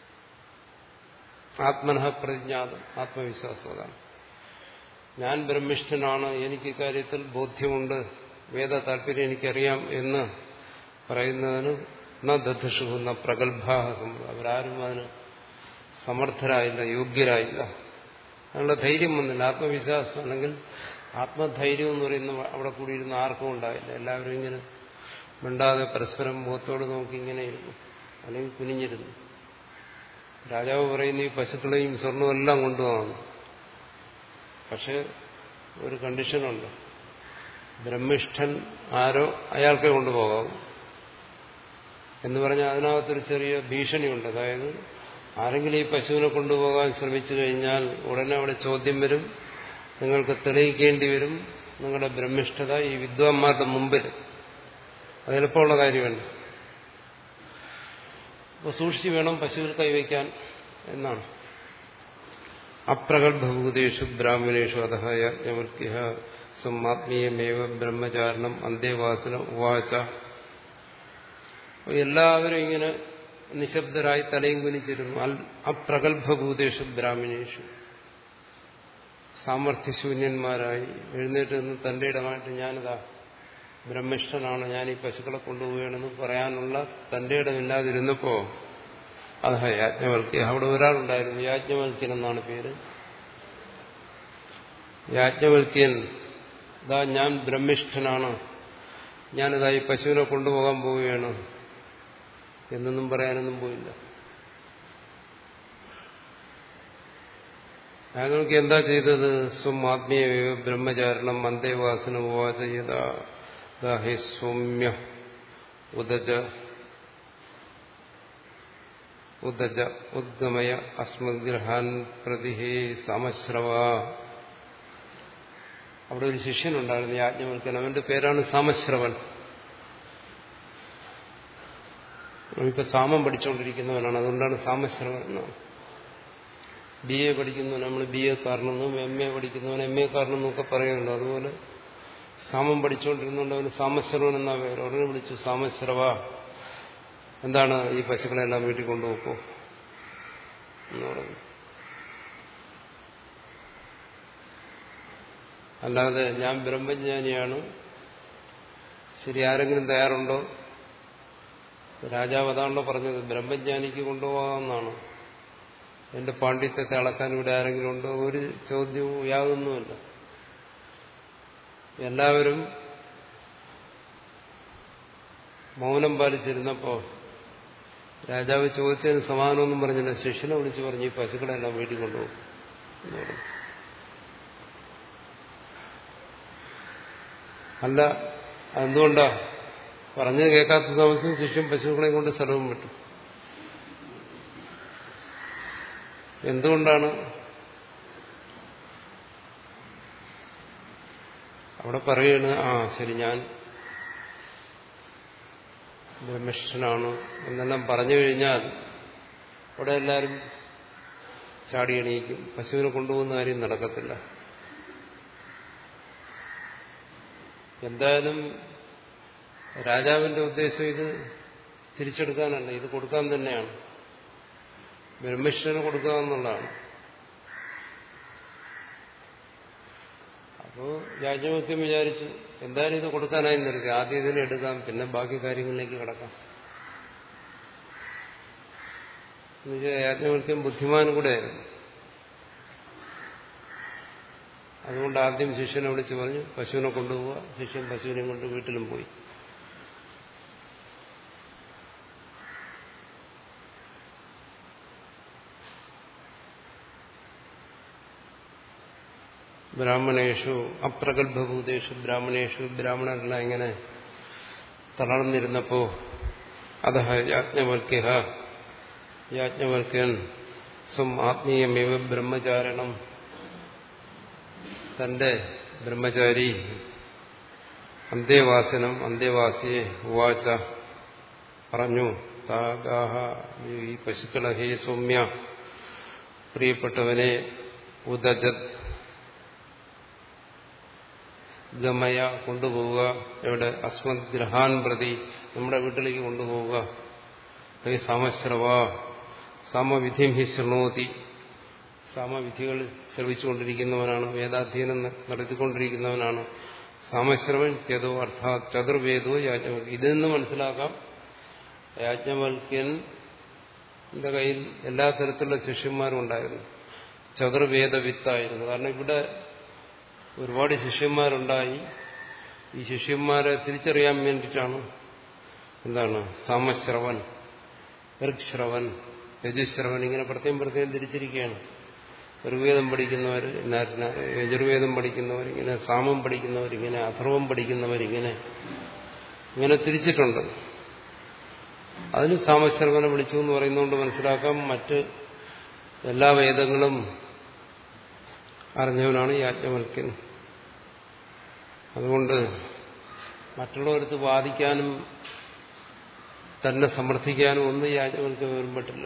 ആത്മനഃ പ്രതിജ്ഞാതം ആത്മവിശ്വാസം, അതാണ് ഞാൻ ബ്രഹ്മിഷ്ഠനാണ്, എനിക്ക് കാര്യത്തിൽ ബോധ്യമുണ്ട്, വേദ താല്പര്യം എനിക്കറിയാം എന്ന് പറയുന്നതിന് ന ദധുഷു ന പ്രഗൽഭാഹ, അവരാരും അതിന് സമർത്ഥരായില്ല, യോഗ്യരായില്ല. അതിനുള്ള ധൈര്യം വന്നില്ല, ആത്മവിശ്വാസം. അല്ലെങ്കിൽ ആത്മധൈര്യം എന്ന് പറയുന്ന അവിടെ കൂടിയിരുന്ന ആർക്കും ഉണ്ടായില്ല. എല്ലാവരും ഇങ്ങനെ മിണ്ടാതെ പരസ്പരം മുഖത്തോട് നോക്കി ഇങ്ങനെ ഇരുന്നു, അല്ലെങ്കിൽ കുനിഞ്ഞിരുന്നു. രാജാവ് പറയുന്ന ഈ പശുക്കളെയും സ്വർണവും എല്ലാം കൊണ്ടുപോകാം, പക്ഷെ ഒരു കണ്ടീഷനുണ്ട്, ബ്രഹ്മിഷ്ഠൻ ആരോ അയാൾക്കേ കൊണ്ടുപോകാം എന്ന് പറഞ്ഞാൽ അതിനകത്തൊരു ചെറിയ ഭീഷണിയുണ്ട്. അതായത് ആരെങ്കിലും ഈ പശുവിനെ കൊണ്ടുപോകാൻ ശ്രമിച്ചു കഴിഞ്ഞാൽ ഉടനെ അവിടെ ചോദ്യം വരും, നിങ്ങൾക്ക് തെളിയിക്കേണ്ടി വരും നിങ്ങളുടെ ബ്രഹ്മിഷ്ഠത ഈ വിദ്വാന്മാരുടെ മുമ്പിൽ. അത് എളുപ്പമുള്ള കാര്യമല്ല. അപ്പോൾ സൂക്ഷിച്ചു വേണം പശുവിൽ കൈവയ്ക്കാൻ എന്നാണ്. അപ്രഗൽഭഭൂതേഷു ബ്രാഹ്മണേഷു അധഃ യാജ്ഞവൽക്യഃ സ്വമാത്മീയമേവ ബ്രഹ്മചാരണം അന്തേവാസന ഉവാച. എല്ലാവരും ഇങ്ങനെ നിശബ്ദരായി തലയും കുനിച്ചിരുന്നു. അപ്രഗൽഭഭൂതേഷു ബ്രാഹ്മണേഷു, സാമർഥ്യശൂന്യന്മാരായി എഴുന്നേറ്റ് നിന്ന് തന്റെ ഇടമായിട്ട് ഞാനിതാ ബ്രഹ്മിഷ്ഠനാണ്, ഞാൻ ഈ പശുക്കളെ കൊണ്ടുപോവുകയാണെന്ന് പറയാനുള്ള തന്റെ ഇടമില്ലാതിരുന്നപ്പോ അധഃ യാജ്ഞവൽക്യ, അവിടെ ഒരാളുണ്ടായിരുന്നു, യാജ്ഞവൽക്യൻ എന്നാണ് പേര്. യാജ്ഞവൽക്യൻ ഇതാ ഞാൻ ബ്രഹ്മിഷ്ഠനാണ്, ഞാനിതാ ഈ പശുവിനെ കൊണ്ടുപോകാൻ പോവുകയാണ് എന്നൊന്നും പറയാനൊന്നും പോയില്ല. യാജ്ഞവൽക്യ എന്താ ചെയ്തത്? സ്വം ആത്മീയ ബ്രഹ്മചാരണം അന്തേവാസന ഉവാച യഥാ ഹി സൗമ്യ ഉദജ ഉദജ ഉദ്ഗമയ അസ്മദ്ഗ്രഹാൻ പ്രതിഹേ സാമശ്രവ. അവിടെ ഒരു ശിഷ്യനുണ്ടായിരുന്നു യാജ്ഞവൽക്കൻ, അവന്റെ പേരാണ് സാമശ്രവൻ. ഇപ്പൊ സാമം പഠിച്ചുകൊണ്ടിരിക്കുന്നവനാണ്, അതുകൊണ്ടാണ് സാമശ്രവൻ എന്നാണ്. ബി എ പഠിക്കുന്നവൻ നമ്മൾ ബി എ കാരണമെന്നും എം എ പഠിക്കുന്നവൻ എം എ കാരണമെന്നും ഒക്കെ പറയുന്നുണ്ട്. അതുപോലെ സാമം പഠിച്ചുകൊണ്ടിരുന്നുകൊണ്ട് അവന് സാമശ്രവൻ എന്നാ പേര്. ഉടനെ വിളിച്ചു സാമശ്രവ, എന്താണ് ഈ പശുക്കളെല്ലാം വീട്ടിൽ കൊണ്ടുപോക്കോ എന്ന് പറഞ്ഞു. അല്ലാതെ ഞാൻ ബ്രഹ്മജ്ഞാനിയാണ്, ശരി ആരെങ്കിലും തയ്യാറുണ്ടോ? രാജാവ് അതാണല്ലോ പറഞ്ഞത്, ബ്രഹ്മജ്ഞാനിക്ക് കൊണ്ടുപോകാമെന്നാണ്. എന്റെ പാണ്ഡിത്യത്തെ അളക്കാൻ ഇവിടെ ആരെങ്കിലും ഉണ്ടോ? ഒരു ചോദ്യവും യാതൊന്നുമില്ല. എല്ലാവരും മൗനം പാലിച്ചിരുന്നപ്പോ രാജാവ് ചോദിച്ചതിന് സമാധാനമൊന്നും പറഞ്ഞില്ല. ശിഷ്യനെ വിളിച്ച് പറഞ്ഞു ഈ പശുക്കളെല്ലാം വീട്ടിൽ കൊണ്ടുപോകും. അല്ല, അതെന്തുകൊണ്ടാ പറഞ്ഞത് കേൾക്കാത്ത താമസം ശിഷ്യൻ പശുക്കളെ കൊണ്ട് സ്ഥലവും വിട്ടു. എന്തുകൊണ്ടാണ്? അവിടെ പറയുകയാണ്, ആ ശരി ഞാൻ ബ്രഹ്മനിഷ്ഠനാണ് എന്നെല്ലാം പറഞ്ഞു കഴിഞ്ഞാൽ അവിടെ എല്ലാവരും ചാടി എണീക്കും. പശുവിനെ കൊണ്ടുപോകുന്ന കാര്യം നടക്കത്തില്ല. എന്തായാലും രാജാവിന്റെ ഉദ്ദേശം ഇത് തിരിച്ചെടുക്കാനല്ല, ഇത് കൊടുക്കാൻ തന്നെയാണ്. ബ്രഹ്മനിഷ്ഠന് കൊടുക്കുക എന്നുള്ളതാണ്. അപ്പോ യാജ്ഞവൽക്യൻ വിചാരിച്ചു എന്തായാലും ഇത് കൊടുക്കാനായി നിൽക്കുക, ആദ്യം ഇതിനെ എടുക്കാം, പിന്നെ ബാക്കി കാര്യങ്ങളിലേക്ക് കിടക്കാം. യാജ്ഞവൽക്യൻ ബുദ്ധിമാൻ കൂടെയായിരുന്നു. അതുകൊണ്ട് ആദ്യം ശിഷ്യനെ വിളിച്ച് പറഞ്ഞു പശുവിനെ കൊണ്ടുപോവുക. ശിഷ്യൻ പശുവിനെ കൊണ്ട് വീട്ടിലും പോയി. ബ്രാഹ്മണേഷു അപ്രഗൽഭഭൂതേഷു ബ്രാഹ്മണേഷു ബ്രാഹ്മണരെല്ലാം ഇങ്ങനെ തളർന്നിരുന്നപ്പോ അത യാജ്ഞവൽക്യ യാജ്ഞവൽക്യൻ സ്വം ആത്മീയമേവ ബ്രഹ്മചാരണം, തന്റെ ബ്രഹ്മചാരി അന്തേവാസനം അന്തേവാസിയെ ഉവാച പറഞ്ഞു, താഗാഹ ഈ പശുക്കള ഹേ സൗമ്യ പ്രിയപ്പെട്ടവനെ ഉദജത് ഗമയ കൊണ്ടുപോവുക. എവിടെ? അസ്മത് ഗ്രഹാൻ പ്രതി, നമ്മുടെ വീട്ടിലേക്ക് കൊണ്ടുപോവുക. ഹേ സാമശ്രവ സാമവിധിം ഹി ശൃണോതി, സാമവിധികൾ ശ്രവിച്ചുകൊണ്ടിരിക്കുന്നവനാണ്, വേദാധ്യയനം നടത്തിക്കൊണ്ടിരിക്കുന്നവനാണ് സാമശ്രവൻ. ചേതോ അർത്ഥാത് ചതുർവേദോ യാജ്ഞവൽക്യൻ. ഇതിൽ നിന്ന് മനസ്സിലാക്കാം യാജ്ഞവൽക്യന്റെ കയ്യിൽ എല്ലാ തരത്തിലുള്ള ശിഷ്യന്മാരും ഉണ്ടായിരുന്നു. ചതുർവേദവിത്തായിരുന്നു. കാരണം ഇവിടെ ഒരുപാട് ശിഷ്യന്മാരുണ്ടായി. ഈ ശിഷ്യന്മാരെ തിരിച്ചറിയാൻ വേണ്ടിയിട്ടാണ് എന്താണ് സാമശ്രവൻ, ഋക്ശ്രവൻ, യജുശ്രവൻ ഇങ്ങനെ പ്രത്യേകം പ്രത്യേകം തിരിച്ചിരിക്കുകയാണ്. ഋഗ്വേദം പഠിക്കുന്നവർ, യജുർവേദം പഠിക്കുന്നവർ ഇങ്ങനെ, സാമം പഠിക്കുന്നവർ ഇങ്ങനെ, അഥർവം പഠിക്കുന്നവർ ഇങ്ങനെ ഇങ്ങനെ തിരിച്ചിട്ടുണ്ട്. അതിന് സാമശ്രവനെ വിളിച്ചു എന്ന് പറയുന്നതുകൊണ്ട് മനസ്സിലാക്കാം മറ്റ് എല്ലാ വേദങ്ങളും അറിഞ്ഞവനാണ് യാജ്ഞവൽക്യൻ. അതുകൊണ്ട് മറ്റുള്ളവർക്ക് വാദിക്കാനും തന്നെ സമർത്ഥിക്കാനും ഒന്നും യാജ്ഞവൽക്യൻ വരുമ്പറ്റില്ല.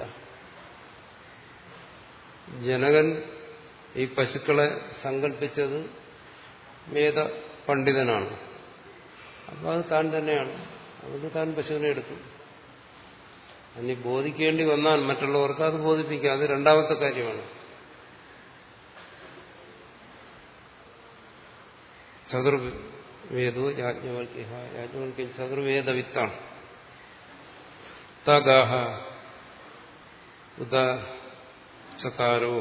ജനകൻ ഈ പശുക്കളെ സങ്കല്പിച്ചത് വേദ പണ്ഡിതനാണ്. അപ്പോൾ അത് താൻ തന്നെയാണ്. അതുകൊണ്ട് താൻ പശുവിനെ എടുത്തു. അതിന് ബോധിക്കേണ്ടി വന്നാൽ മറ്റുള്ളവർക്ക് അത് ബോധിപ്പിക്കാം, അത് രണ്ടാമത്തെ കാര്യമാണ്. ചതുർവേദോ യാജ്ഞവൽക്യ, യാജ്ഞവൽക്യൻ ചതുർവേദവിത്താണ്. തഗാഹ ഉദ ചകാരോ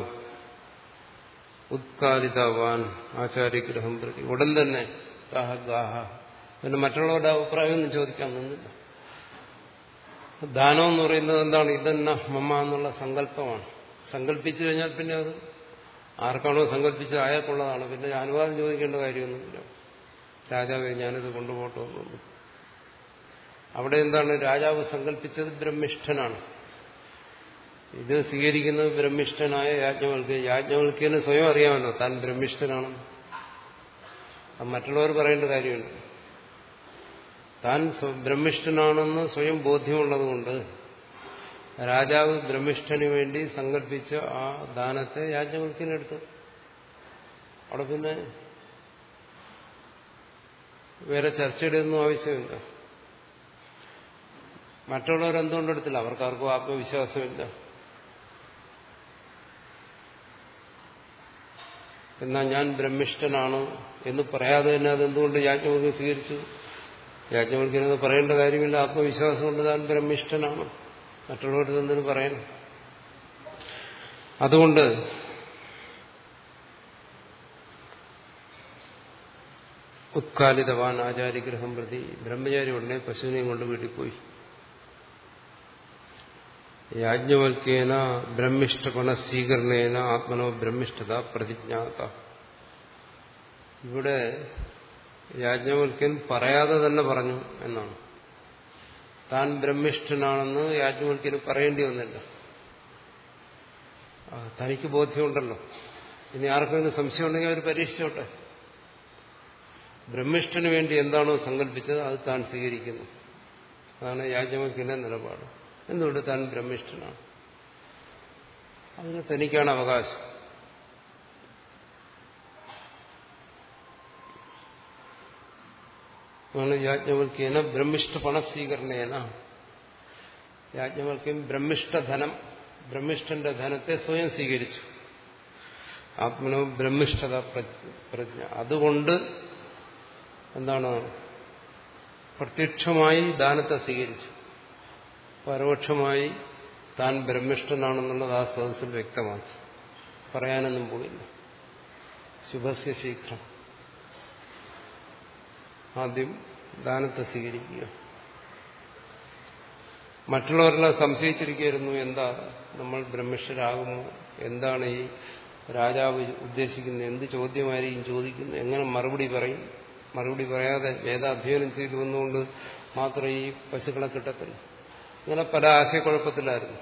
ഉത്കാലിതവാൻ ആചാര്യഗ്രഹം പ്രതി, ഉടൻ തന്നെ ഗാഹ ഗാഹ. പിന്നെ മറ്റുള്ളവരുടെ അഭിപ്രായമൊന്നും ചോദിക്കാൻ നിന്നില്ല. ദാനം എന്ന് പറയുന്നത് എന്താണ്? ഇതെന്ന മമ്മ എന്നുള്ള സങ്കല്പമാണ്. സങ്കല്പിച്ചു കഴിഞ്ഞാൽ പിന്നെ അത് ആർക്കാണോ സങ്കല്പിച്ചത് അയാൾക്കുള്ളതാണ്. പിന്നെ അനുവാദം ചോദിക്കേണ്ട കാര്യമൊന്നുമില്ല. രാജാവെ ഞാനിത് കൊണ്ടുപോട്ടോ എന്നു. അവിടെ എന്താണ്? രാജാവ് സങ്കല്പിച്ചത് ബ്രഹ്മിഷ്ഠനാണ്. ഇത് സ്വീകരിക്കുന്നത് ബ്രഹ്മിഷ്ഠനായ യാജ്ഞവൽക്യ. യാജ്ഞവൽക്യന് സ്വയം അറിയാമല്ലോ താൻ ബ്രഹ്മിഷ്ഠനാണെന്ന്. അത് മറ്റുള്ളവർ പറയേണ്ട കാര്യമുണ്ട്. താൻ ബ്രഹ്മിഷ്ഠനാണെന്ന് സ്വയം ബോധ്യമുള്ളതുകൊണ്ട് രാജാവ് ബ്രഹ്മിഷ്ഠന് വേണ്ടി സങ്കല്പിച്ച ആ ദാനത്തെ യാജ്ഞവൽക്യനെടുത്തു. അവിടെ പിന്നെ വേറെ ചർച്ചയുടെ ഒന്നും ആവശ്യമില്ല. മറ്റുള്ളവർ എന്തുകൊണ്ടെടുത്തില്ല? അവർക്കാർക്കും ആത്മവിശ്വാസമില്ല. എന്നാൽ ഞാൻ ബ്രഹ്മിഷ്ഠനാണ് എന്ന് പറയാതെ തന്നെ അതെന്തുകൊണ്ട് യാജ്ഞവൽക്യൻ സ്വീകരിച്ചു? യാജ്ഞവൽക്യനെന്ന് പറയേണ്ട കാര്യമില്ല. ആത്മവിശ്വാസം കൊണ്ട് താൻ ബ്രഹ്മിഷ്ഠനാണ്. മറ്റുള്ളവർക്ക് എന്തിനു പറയണം? അതുകൊണ്ട് ഉത്കാലിതവാൻ ആചാര്യഗ്രഹം പ്രതി ബ്രഹ്മചാരി ഉടനെ പശുവിനെയും കൊണ്ട് വീട്ടിൽ പോയി. യാജ്ഞവൽക്യേന ബ്രഹ്മിഷ്ഠപണ സ്വീകരണേന ആത്മനോ ബ്രഹ്മിഷ്ഠത പ്രതിജ്ഞാത. ഇവിടെ യാജ്ഞവൽക്യൻ പറയാതെ തന്നെ പറഞ്ഞു എന്നാണ്. താൻ ബ്രഹ്മിഷ്ഠനാണെന്ന് യാജ്ഞവൽക്യന് പറയേണ്ടി വന്നില്ല. തനിക്ക് ബോധ്യമുണ്ടല്ലോ. ഇനി ആർക്കെങ്കിലും സംശയം ഉണ്ടെങ്കിൽ അവർ പരീക്ഷിച്ചോട്ടെ. ബ്രഹ്മിഷ്ഠന് വേണ്ടി എന്താണോ സങ്കല്പിച്ചത് അത് താൻ സ്വീകരിക്കുന്നു. അതാണ് യാജ്ഞവൽക്യന്റെ നിലപാട്. എന്തുകൊണ്ട്? താൻ ബ്രഹ്മിഷ്ഠനാണ്. അതിന് തനിക്കാണ് അവകാശം. ആണ് യാജ്ഞവൽക്യേന ബ്രഹ്മിഷ്ഠ പണസ്വീകരണേന. യാജ്ഞവൽക്യൻ ബ്രഹ്മിഷ്ഠധനം, ബ്രഹ്മിഷ്ഠന്റെ ധനത്തെ സ്വയം സ്വീകരിച്ചു. ആത്മനോ ബ്രഹ്മിഷ്ഠത പ്രജ്ഞ. അതുകൊണ്ട് എന്താണ്? പ്രത്യക്ഷമായി ദാനത്തെ സ്വീകരിച്ചു. പരോക്ഷമായി താൻ ബ്രഹ്മിഷ്ഠനാണെന്നുള്ളത് ആ സദസ്സിൽ വ്യക്തമാക്കി. പറയാനൊന്നും പോയില്ല. ശുഭസ്യ ശീഘ്രം. ആദ്യം ദാനത്തെ സ്വീകരിക്കുക. മറ്റുള്ളവരെല്ലാം സംശയിച്ചിരിക്കുകയായിരുന്നു. എന്താ നമ്മൾ ബ്രഹ്മിഷ്ഠരാകുമോ? എന്താണ് ഈ രാജാവ് ഉദ്ദേശിക്കുന്നത്? എന്ത് ചോദ്യമായിരിക്കും ചോദിക്കുന്നത്? എങ്ങനെ മറുപടി പറയും? മറുപടി പറയാതെ വേദാധ്യയനം ചെയ്തു വന്നുകൊണ്ട് മാത്രം ഈ പശുക്കളെ കിട്ടത്തില്ല. ഇങ്ങനെ പല ആശയക്കുഴപ്പത്തിലായിരുന്നു.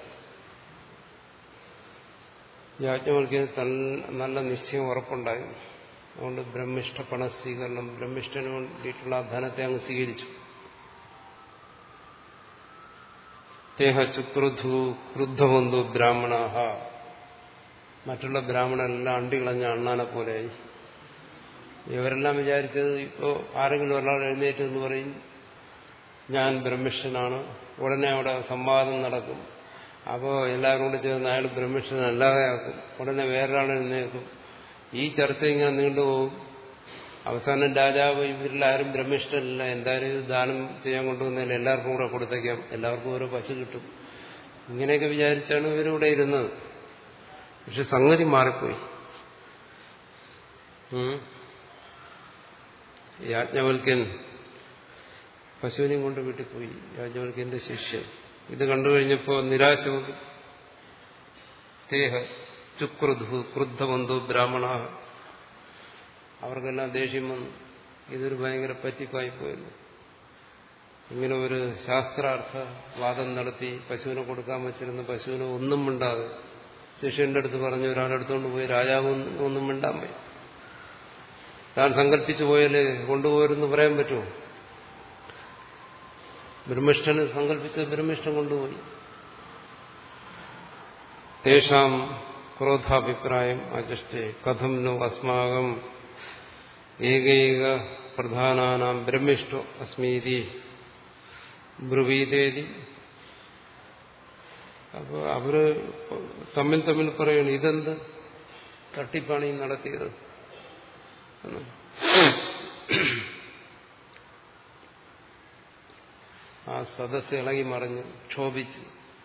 യാജ്ഞവൽക്യന് നല്ല നിശ്ചയം ഉറപ്പുണ്ടായിരുന്നു. അതുകൊണ്ട് ബ്രഹ്മിഷ്ഠ പണസ്വീകരണം, ബ്രഹ്മിഷ്ഠന് വേണ്ടിയിട്ടുള്ള ധനത്തെ അങ്ങ് സ്വീകരിച്ചു. തേഹ ചുക്രുധു ക്രുദ്ധബന്ധു ബ്രാഹ്മണാഹ. മറ്റുള്ള ബ്രാഹ്മണരെല്ലാം അണ്ടികളഞ്ഞ അണ്ണാനെ പോലെയായി. ഇവരെല്ലാം വിചാരിച്ചത് ഇപ്പോൾ ആരെങ്കിലും ഒരാൾ എഴുന്നേറ്റ് എന്ന് പറയും ഞാൻ ബ്രഹ്മിഷ്ഠനാണ്, ഉടനെ അവിടെ സംവാദം നടക്കും. അപ്പോൾ എല്ലാവരും കൂടെ ചേർന്ന് അയാൾ ബ്രഹ്മിഷ്ഠനല്ലാതെ ആക്കും. ഉടനെ വേറൊരാൾ എഴുന്നേൽക്കും. ഈ ചർച്ച ഇങ്ങനെ നീണ്ടുപോകും. അവസാനം രാജാവ് ഇവരിലാരും ബ്രഹ്മിഷ്ഠനല്ല, എന്തായാലും ഇത് ദാനം ചെയ്യാൻ കൊണ്ടുവന്നതിൽ എല്ലാവർക്കും കൂടെ കൊടുത്തേക്കാം, എല്ലാവർക്കും ഓരോ പശു കിട്ടും. ഇങ്ങനെയൊക്കെ വിചാരിച്ചാണ് ഇവരിവിടെ ഇരുന്നത്. പക്ഷെ സംഗതി മാറിപ്പോയി. യാജ്ഞവൽക്യൻ പശുവിനെയും കൊണ്ട് വീട്ടിൽ പോയി. യാജ്ഞവൽക്യന്റെ ശിഷ്യൻ ഇത് കണ്ടുകഴിഞ്ഞപ്പോ നിരാശ വന്നു. തേഹ ചുക്രുധു ക്രുദ്ധബന്ധു ബ്രാഹ്മണ. അവർക്കെല്ലാം ദേഷ്യം വന്നു. ഇതൊരു ഭയങ്കര പറ്റിപ്പായി പോയല്ലോ. ഇങ്ങനെ ഒരു ശാസ്ത്രാർത്ഥ വാദം നടത്തി പശുവിനെ കൊടുക്കാൻ വെച്ചിരുന്ന പശുവിനെ ഒന്നും മിണ്ടാതെ ശിഷ്യന്റെ അടുത്ത് പറഞ്ഞു ഒരാളെടുത്തോണ്ട് പോയി രാജാവ് ഒന്നും മിണ്ടാൻ പോയി. താൻ സങ്കല്പിച്ചു പോയാലേ കൊണ്ടുപോരെന്ന് പറയാൻ പറ്റുമോ? ബ്രഹ്മിഷ്ഠന് സങ്കല്പിച്ച് ബ്രഹ്മിഷ്ഠൻ കൊണ്ടുപോയി. തേഷാം ക്രോധാഭിപ്രായം അജഷ്ടേ കഥം നോ അസ്മാകം ഏകൈക പ്രധാനാനാം ബ്രഹ്മിഷ്ഠോ അസ്മീതി ബ്രുവീതേതി. അപ്പോൾ അവര് തമ്മിൽ തമ്മിൽ പറയണം ഇതെന്ത് തട്ടിപ്പാണ് ഈ നടത്തിയത്. ആ സദസ്സ് ഇളകി മറിഞ്ഞു, ക്ഷോഭിച്ച്.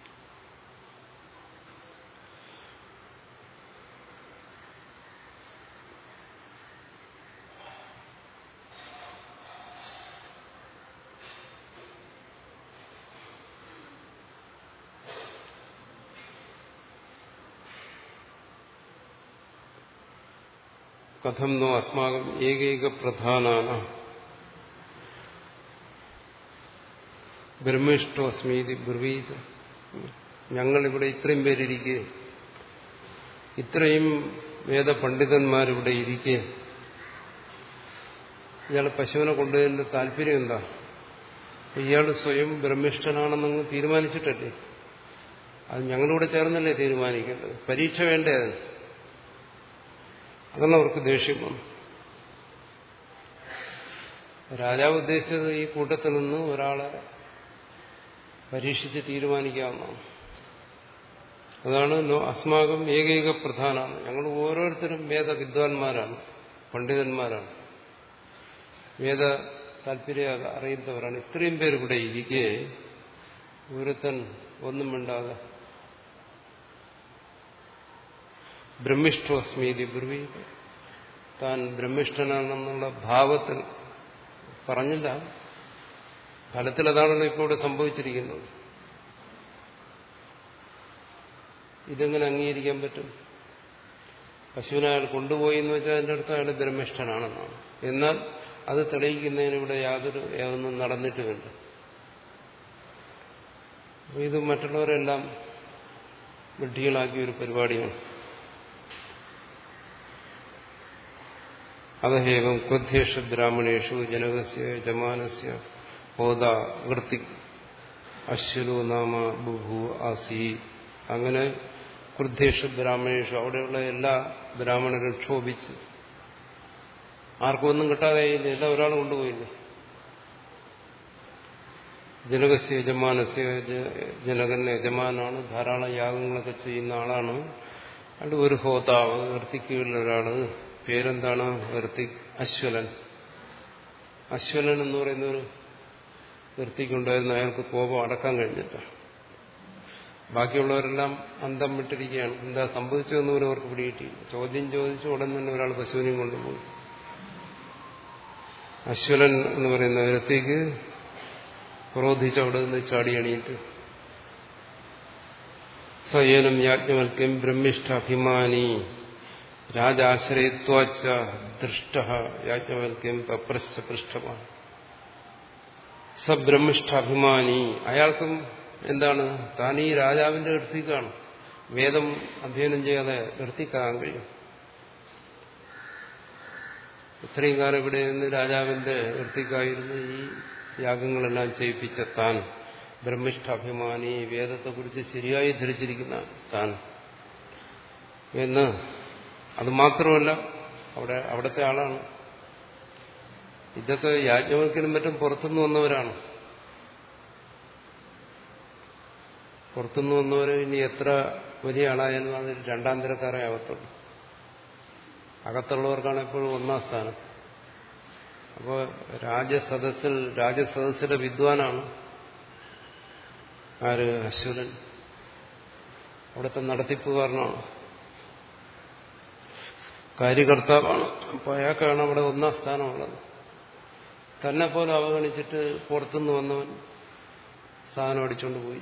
കഥം നോ അസ്മാകം ഏകൈക പ്രധാനാന ബ്രഹ്മിഷ്ഠോസ്മീതി ബ്രുവീത്. ഞങ്ങളിവിടെ ഇത്രയും പേരിരിക്കെ, ഇത്രയും വേദപണ്ഡിതന്മാരിവിടെ ഇരിക്കെ ഇയാൾ പശുവിനെ കൊണ്ടുവരുന്നതിന്റെ താല്പര്യം എന്താ? ഇയാൾ സ്വയം ബ്രഹ്മിഷ്ഠനാണെന്നങ്ങ് തീരുമാനിച്ചിട്ടല്ലേ? അത് ഞങ്ങളിവിടെ ചേർന്നല്ലേ തീരുമാനിക്കേണ്ടത്? പരീക്ഷ വേണ്ടേ അതിന്? അതാണ് അവർക്ക് ദേഷ്യം വന്നു. രാജാവ് ഉദ്ദേശിച്ചത് ഈ കൂട്ടത്തിൽ നിന്ന് ഒരാളെ പരീക്ഷിച്ച് തീരുമാനിക്കാവുന്നതാണ്. അതാണ് അസ്മാകം ഏകൈക പ്രധാനമാണ്. ഞങ്ങൾ ഓരോരുത്തരും വേദ വിദ്വാൻമാരാണ്, പണ്ഡിതന്മാരാണ്, വേദ താല്പര്യ അറിയുന്നവരാണ്. ഇത്രയും പേര് ഇവിടെ ഇരിക്കെ ഒരുത്തൻ ഒന്നും മിണ്ടാതെ ബ്രഹ്മിഷ്ഠോസ്മീതി ബ്രവി, താൻ ബ്രഹ്മിഷ്ഠനാണെന്നുള്ള ഭാവത്തിൽ പറഞ്ഞില്ല. ഫലത്തിൽ അതാണല്ലോ ഇപ്പോൾ ഇവിടെ സംഭവിച്ചിരിക്കുന്നത്. ഇതെങ്ങനെ അംഗീകരിക്കാൻ പറ്റും? പശുവിനെ അയാൾ കൊണ്ടുപോയി എന്ന് വെച്ചാൽ അതിൻ്റെ അടുത്ത് അയാൾ ബ്രഹ്മിഷ്ഠനാണെന്നാണ്. എന്നാൽ അത് തെളിയിക്കുന്നതിന് ഇവിടെ യാതൊരു ഒന്നും നടന്നിട്ടുമില്ല. ഇത് മറ്റുള്ളവരെല്ലാം വിഡ്ഢികളാക്കിയ ഒരു പരിപാടിയാണ്. അതഹേവം ക്വധ്യേഷു ബ്രാഹ്മണേഷു ജനകസ്യ യജമാനസ്യ ഹോദ വൃത്തി അശ്വലോ നാമ ബുഭു ആസി. അങ്ങനെ ക്രുദ്ധേഷു ബ്രാഹ്മണേഷു, അവിടെയുള്ള എല്ലാ ബ്രാഹ്മണരും ക്ഷോഭിച്ച് ആർക്കും ഒന്നും കിട്ടാതെ എല്ലാം ഒരാൾ കൊണ്ടുപോയില്ലേ. ജനകസ്യ യജമാനസ്യ, ജനകന്റെ യജമാനാണ്, ധാരാളം യാഗങ്ങളൊക്കെ ചെയ്യുന്ന ആളാണ്. അവിടെ ഒരു ഹോതാവ്, വൃത്തിക്കുള്ള ഒരാള്, പേരെന്താണ്? വൃത്തിക് അശ്വലൻ. അശ്വലൻ എന്ന് പറയുന്ന ഒരു വൃത്തിക്കുണ്ടായിരുന്ന അയാൾക്ക് കോപം അടക്കാൻ കഴിഞ്ഞില്ല. ബാക്കിയുള്ളവരെല്ലാം അന്തം വിട്ടിരിക്കുകയാണ്. എന്താ സംഭവിച്ചതെന്ന് പോലും അവർക്ക് പിടികിട്ടി. ചോദ്യം ചോദിച്ചു ഉടൻ തന്നെ ഒരാൾ പശുവിനെയും കൊണ്ടുപോയി. അശ്വലൻ എന്ന് പറയുന്ന വൃത്തിക്ക് ക്രോധിച്ച് അവിടെ നിന്ന് ചാടി എണീറ്റ് സ്വയനം യാജ്ഞവൽക്യം ബ്രഹ്മിഷ്ഠ അഭിമാനി രാജാശ്രയത്വാച്ച ദൃഷ്ട യാജ്ഞവൽക്യം പപ്രശ്ച പൃഷ്ഠമാണ്. സ ബ്രഹ്മിഷ്ഠാഭിമാനി, അയാൾക്കും എന്താണ്, താൻ ഈ രാജാവിന്റെ വൃത്തിക്കാണ്. വേദം അധ്യയനം ചെയ്യാതെ വൃത്തിക്കാകാൻ കഴിയും? ഇത്രയും കാലം ഇവിടെ നിന്ന് രാജാവിന്റെ വൃത്തിക്കായിരുന്നു ഈ യാഗങ്ങളെല്ലാം ചെയ്യിപ്പിച്ച താൻ ബ്രഹ്മിഷ്ഠാഭിമാനി, വേദത്തെക്കുറിച്ച് ശരിയായി ധരിച്ചിരിക്കുന്ന താൻ എന്ന്. അത് മാത്രമല്ല, അവിടെ അവിടുത്തെ ആളാണ്. ഇതൊക്കെ യാജ്ഞവൽക്കനും മറ്റും പുറത്തുനിന്ന് വന്നവരാണ്. പുറത്തുനിന്ന് വന്നവർ ഇനി എത്ര വലിയ ആളായാലും അത് രണ്ടാം തരക്കാരെ ആവത്തുള്ളൂ. അകത്തുള്ളവർക്കാണ് എപ്പോഴും ഒന്നാം സ്ഥാനം. അപ്പോൾ രാജസദസ്സിൽ രാജസദസ്സിലെ വിദ്വാനാണ് ആര്? അശ്വലൻ. അവിടുത്തെ നടത്തിപ്പുകാരനാണ്, കാര്യകർത്താവാണ്. അപ്പോൾ അയാൾക്കാണ് അവിടെ ഒന്നാം സ്ഥാനമുള്ളത്. തന്നെ പോലെ അവഗണിച്ചിട്ട് പുറത്തുനിന്ന് വന്നവൻ സാധനം അടിച്ചുകൊണ്ട് പോയി.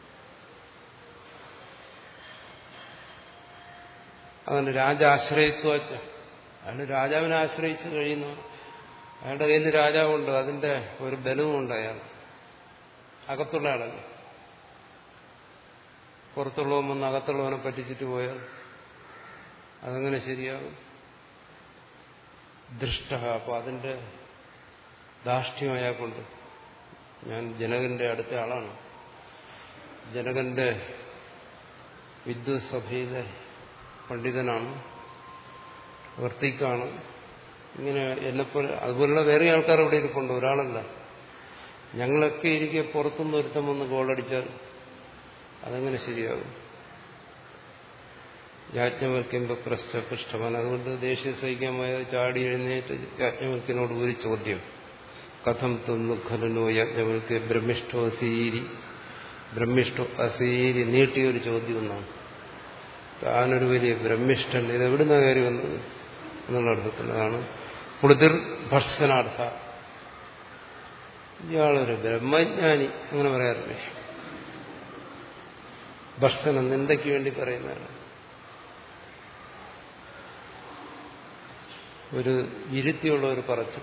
അതാണ് രാജാശ്രയത്വച്ച. അയാൾ രാജാവിനെ ആശ്രയിച്ച് കഴിയുന്നു. അയാളുടെ കയ്യിൽ രാജാവുണ്ട്, അതിന്റെ ഒരു ബലവുമുണ്ട് അയാൾ. അകത്തുള്ള ആളല്ല. പുറത്തുള്ളവൻ വന്ന് അകത്തുള്ളവനെ പറ്റിച്ചിട്ട് പോയാൽ അതെങ്ങനെ ശരിയാകും? ദൃഷ്ട. അപ്പോൾ അതിന്റെ ധാർഷ്ട്യം അയാൾക്കുണ്ട്. ഞാൻ ജനകന്റെ അടുത്ത ആളാണ്, ജനകന്റെ വിദ്വത്സഭയിലെ പണ്ഡിതനാണ്, വൃത്തിക്കാണ്. ഇങ്ങനെ എന്നെപ്പോലെ അതുപോലുള്ള വേറെ ആൾക്കാർ അവിടെ ഇരിപ്പുണ്ട്, ഒരാളല്ല. ഞങ്ങളൊക്കെ ഇരിക്കെ പുറത്തുനിന്ന് ഒരുത്തം വന്ന് ഗോളടിച്ചാൽ അതെങ്ങനെ ശരിയാകും? യാജ്ഞവൽക്യം പ്രശ്ന പൃഷ്ഠവാൻ. അതുകൊണ്ട് ദേഷ്യം സഹിക്കാൻ പോയത് ചാടി എഴുന്നേറ്റ് യാജ്ഞവൽക്കിനോട് ഒരു ചോദ്യം. കഥം തൊന്നു ഖലനോ യാജ്ഞവൽക്യ ബ്രഹ്മിഷ്ഠോ അസീരി. ബ്രഹ്മിഷ്ഠോ അസീരി നീട്ടിയൊരു ചോദ്യം എന്നാണ്. താനൊരു വലിയ ബ്രഹ്മിഷ്ഠൻ, ഇത് എവിടുന്ന കാര്യം വന്നത് എന്നുള്ള അർത്ഥത്തിലാണ്. പുളിതിർ ഭർസനാർത്ഥ, ഇയാളൊരു ബ്രഹ്മജ്ഞാനി അങ്ങനെ പറയാറില്ലേ? ഭർസനം നിന്ദയ്ക്ക് വേണ്ടി പറയുന്നതാണ്. ഒരു ഇരുത്തിയുള്ള ഒരു പറച്ചിൽ.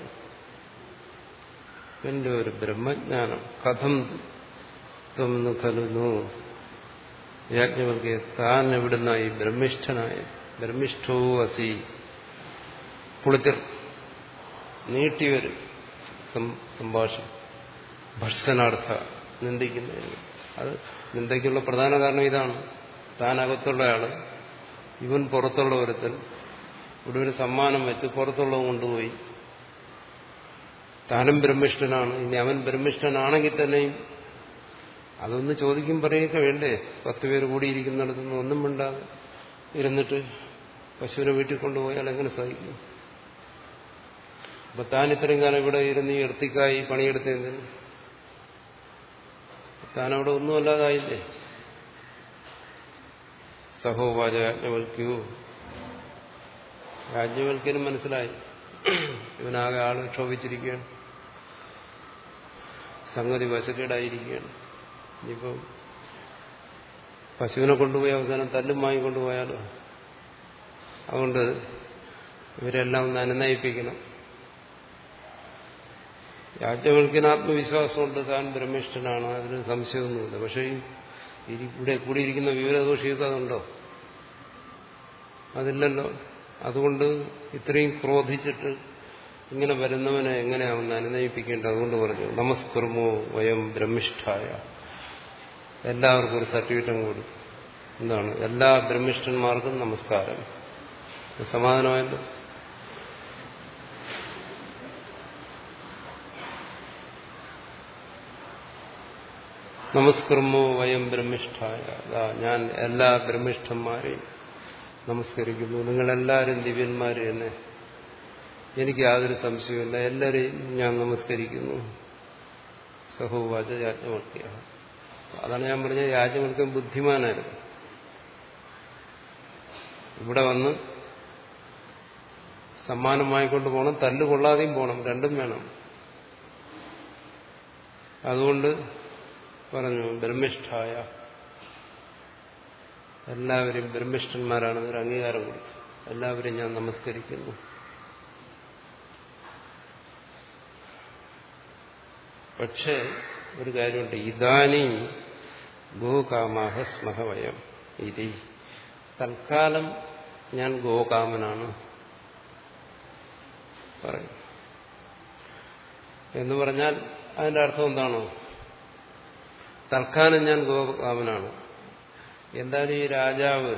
എന്റെ ഒരു ബ്രഹ്മജ്ഞാനം. കഥം ത്വം ഖലുനു, യാജ്ഞവൽക്യ താൻ എവിടുന്നായി ബ്രഹ്മിഷ്ഠനായ ബ്രഹ്മിഷ്ഠോ അസി പുളിത്തിർ നീട്ടിയൊരു സംഭാഷണം ഭർസനാർത്ഥ നിന്ദിക്കുന്നതിന്. അത് നിന്ദയ്ക്കുള്ള പ്രധാന കാരണം ഇതാണ്. താനകത്തുള്ള ആള് ഇവൻ പുറത്തുള്ള ഒരുത്തൻ ഇവിടെ ഒരു സമ്മാനം വെച്ച് പുറത്തുള്ളത് കൊണ്ടുപോയി. താനും ബ്രഹ്മിഷ്ഠനാണ്. ഇനി അവൻ ബ്രഹ്മിഷ്ഠനാണെങ്കിൽ തന്നെയും അതൊന്ന് ചോദിക്കും പറയുക വേണ്ടേ? പത്ത് പേര് കൂടിയിരിക്കുന്നിടത്തുനിന്ന് ഒന്നും മിണ്ടാതെ ഇരുന്നിട്ട് പശുവിനെ വീട്ടിൽ കൊണ്ടുപോയാൽ എങ്ങനെ സാധിക്കും? അപ്പൊ താൻ ഇത്രയും കാലം ഇവിടെ ഇരുന്ന് ഈ ഇർത്തിക്കായി പണിയെടുത്തതിന് താനവിടെ ഒന്നുമല്ലാതായില്ലേ? സഹോവാച യാജ്ഞവൽക്യു. യാജ്ഞവൽക്യനും മനസ്സിലായി ഇവനാകെ ആള് ക്ഷോഭിച്ചിരിക്കുകയാണ്, സംഗതി വശക്കേടായിരിക്കുകയാണ്. ഇനിയിപ്പം പശുവിനെ കൊണ്ടുപോയി അവസാനം തല്ലും വാങ്ങി കൊണ്ടുപോയാലോ? അതുകൊണ്ട് ഇവരെല്ലാം ഒന്ന് അനുനയിപ്പിക്കണം. യാജ്ഞവൽക്യന് ആത്മവിശ്വാസമുണ്ട്, താൻ ബ്രഹ്മിഷ്ഠനാണ്, അതിന് സംശയമൊന്നുമില്ല. പക്ഷേ ഇവിടെ കൂടിയിരിക്കുന്ന വിവരദോഷികത അതുണ്ടോ? അതില്ലല്ലോ. അതുകൊണ്ട് ഇത്രയും ക്രോധിച്ചിട്ട് ഇങ്ങനെ വരുന്നവനെ എങ്ങനെയാവുന്ന അനുനയിപ്പിക്കേണ്ടത്? അതുകൊണ്ട് പറഞ്ഞു നമസ്കർമ്മോ വയം ബ്രഹ്മിഷ്ഠായ. എല്ലാവർക്കും ഒരു സർട്ടിഫിക്കറ്റും കൊടുത്തു. എന്താണ്? എല്ലാ ബ്രഹ്മിഷ്ഠന്മാർക്കും നമസ്കാരം. സമാധാനമായല്ലോ. നമസ്കർമ്മോ വയം ബ്രഹ്മിഷ്ഠായ. ഞാൻ എല്ലാ ബ്രഹ്മിഷ്ഠന്മാരെയും നമസ്കരിക്കുന്നു. നിങ്ങളെല്ലാവരും ദിവ്യന്മാര് തന്നെ, എനിക്ക് യാതൊരു സംശയമില്ല, എല്ലാവരെയും ഞാൻ നമസ്കരിക്കുന്നു. സഹോവാച യാജ്ഞവൽക്യ. അതാണ് ഞാൻ പറഞ്ഞ യാജ്ഞവൽക്യൻ ബുദ്ധിമാനായിരുന്നു. ഇവിടെ വന്ന് സമ്മാനമായിക്കൊണ്ട് പോകണം, തല്ലുകൊള്ളാതെയും പോകണം, രണ്ടും വേണം. അതുകൊണ്ട് പറഞ്ഞു ബ്രഹ്മിഷ്ഠായ, എല്ലാവരും ബ്രഹ്മിഷ്ഠന്മാരാണെന്നൊരു അംഗീകാരം കൊടുത്തു. എല്ലാവരെയും ഞാൻ നമസ്കരിക്കുന്നു. പക്ഷേ ഒരു കാര്യമുണ്ട്, ഇതാനി ഗോകാമാഹ സ്മഹ വയം ഇതി. തൽക്കാലം ഞാൻ ഗോകാമനാണ് പറയും. എന്ന് പറഞ്ഞാൽ അതിന്റെ അർത്ഥം എന്താണോ? തൽക്കാലം ഞാൻ ഗോകാമനാണ്. എന്തായാലും ഈ രാജാവ്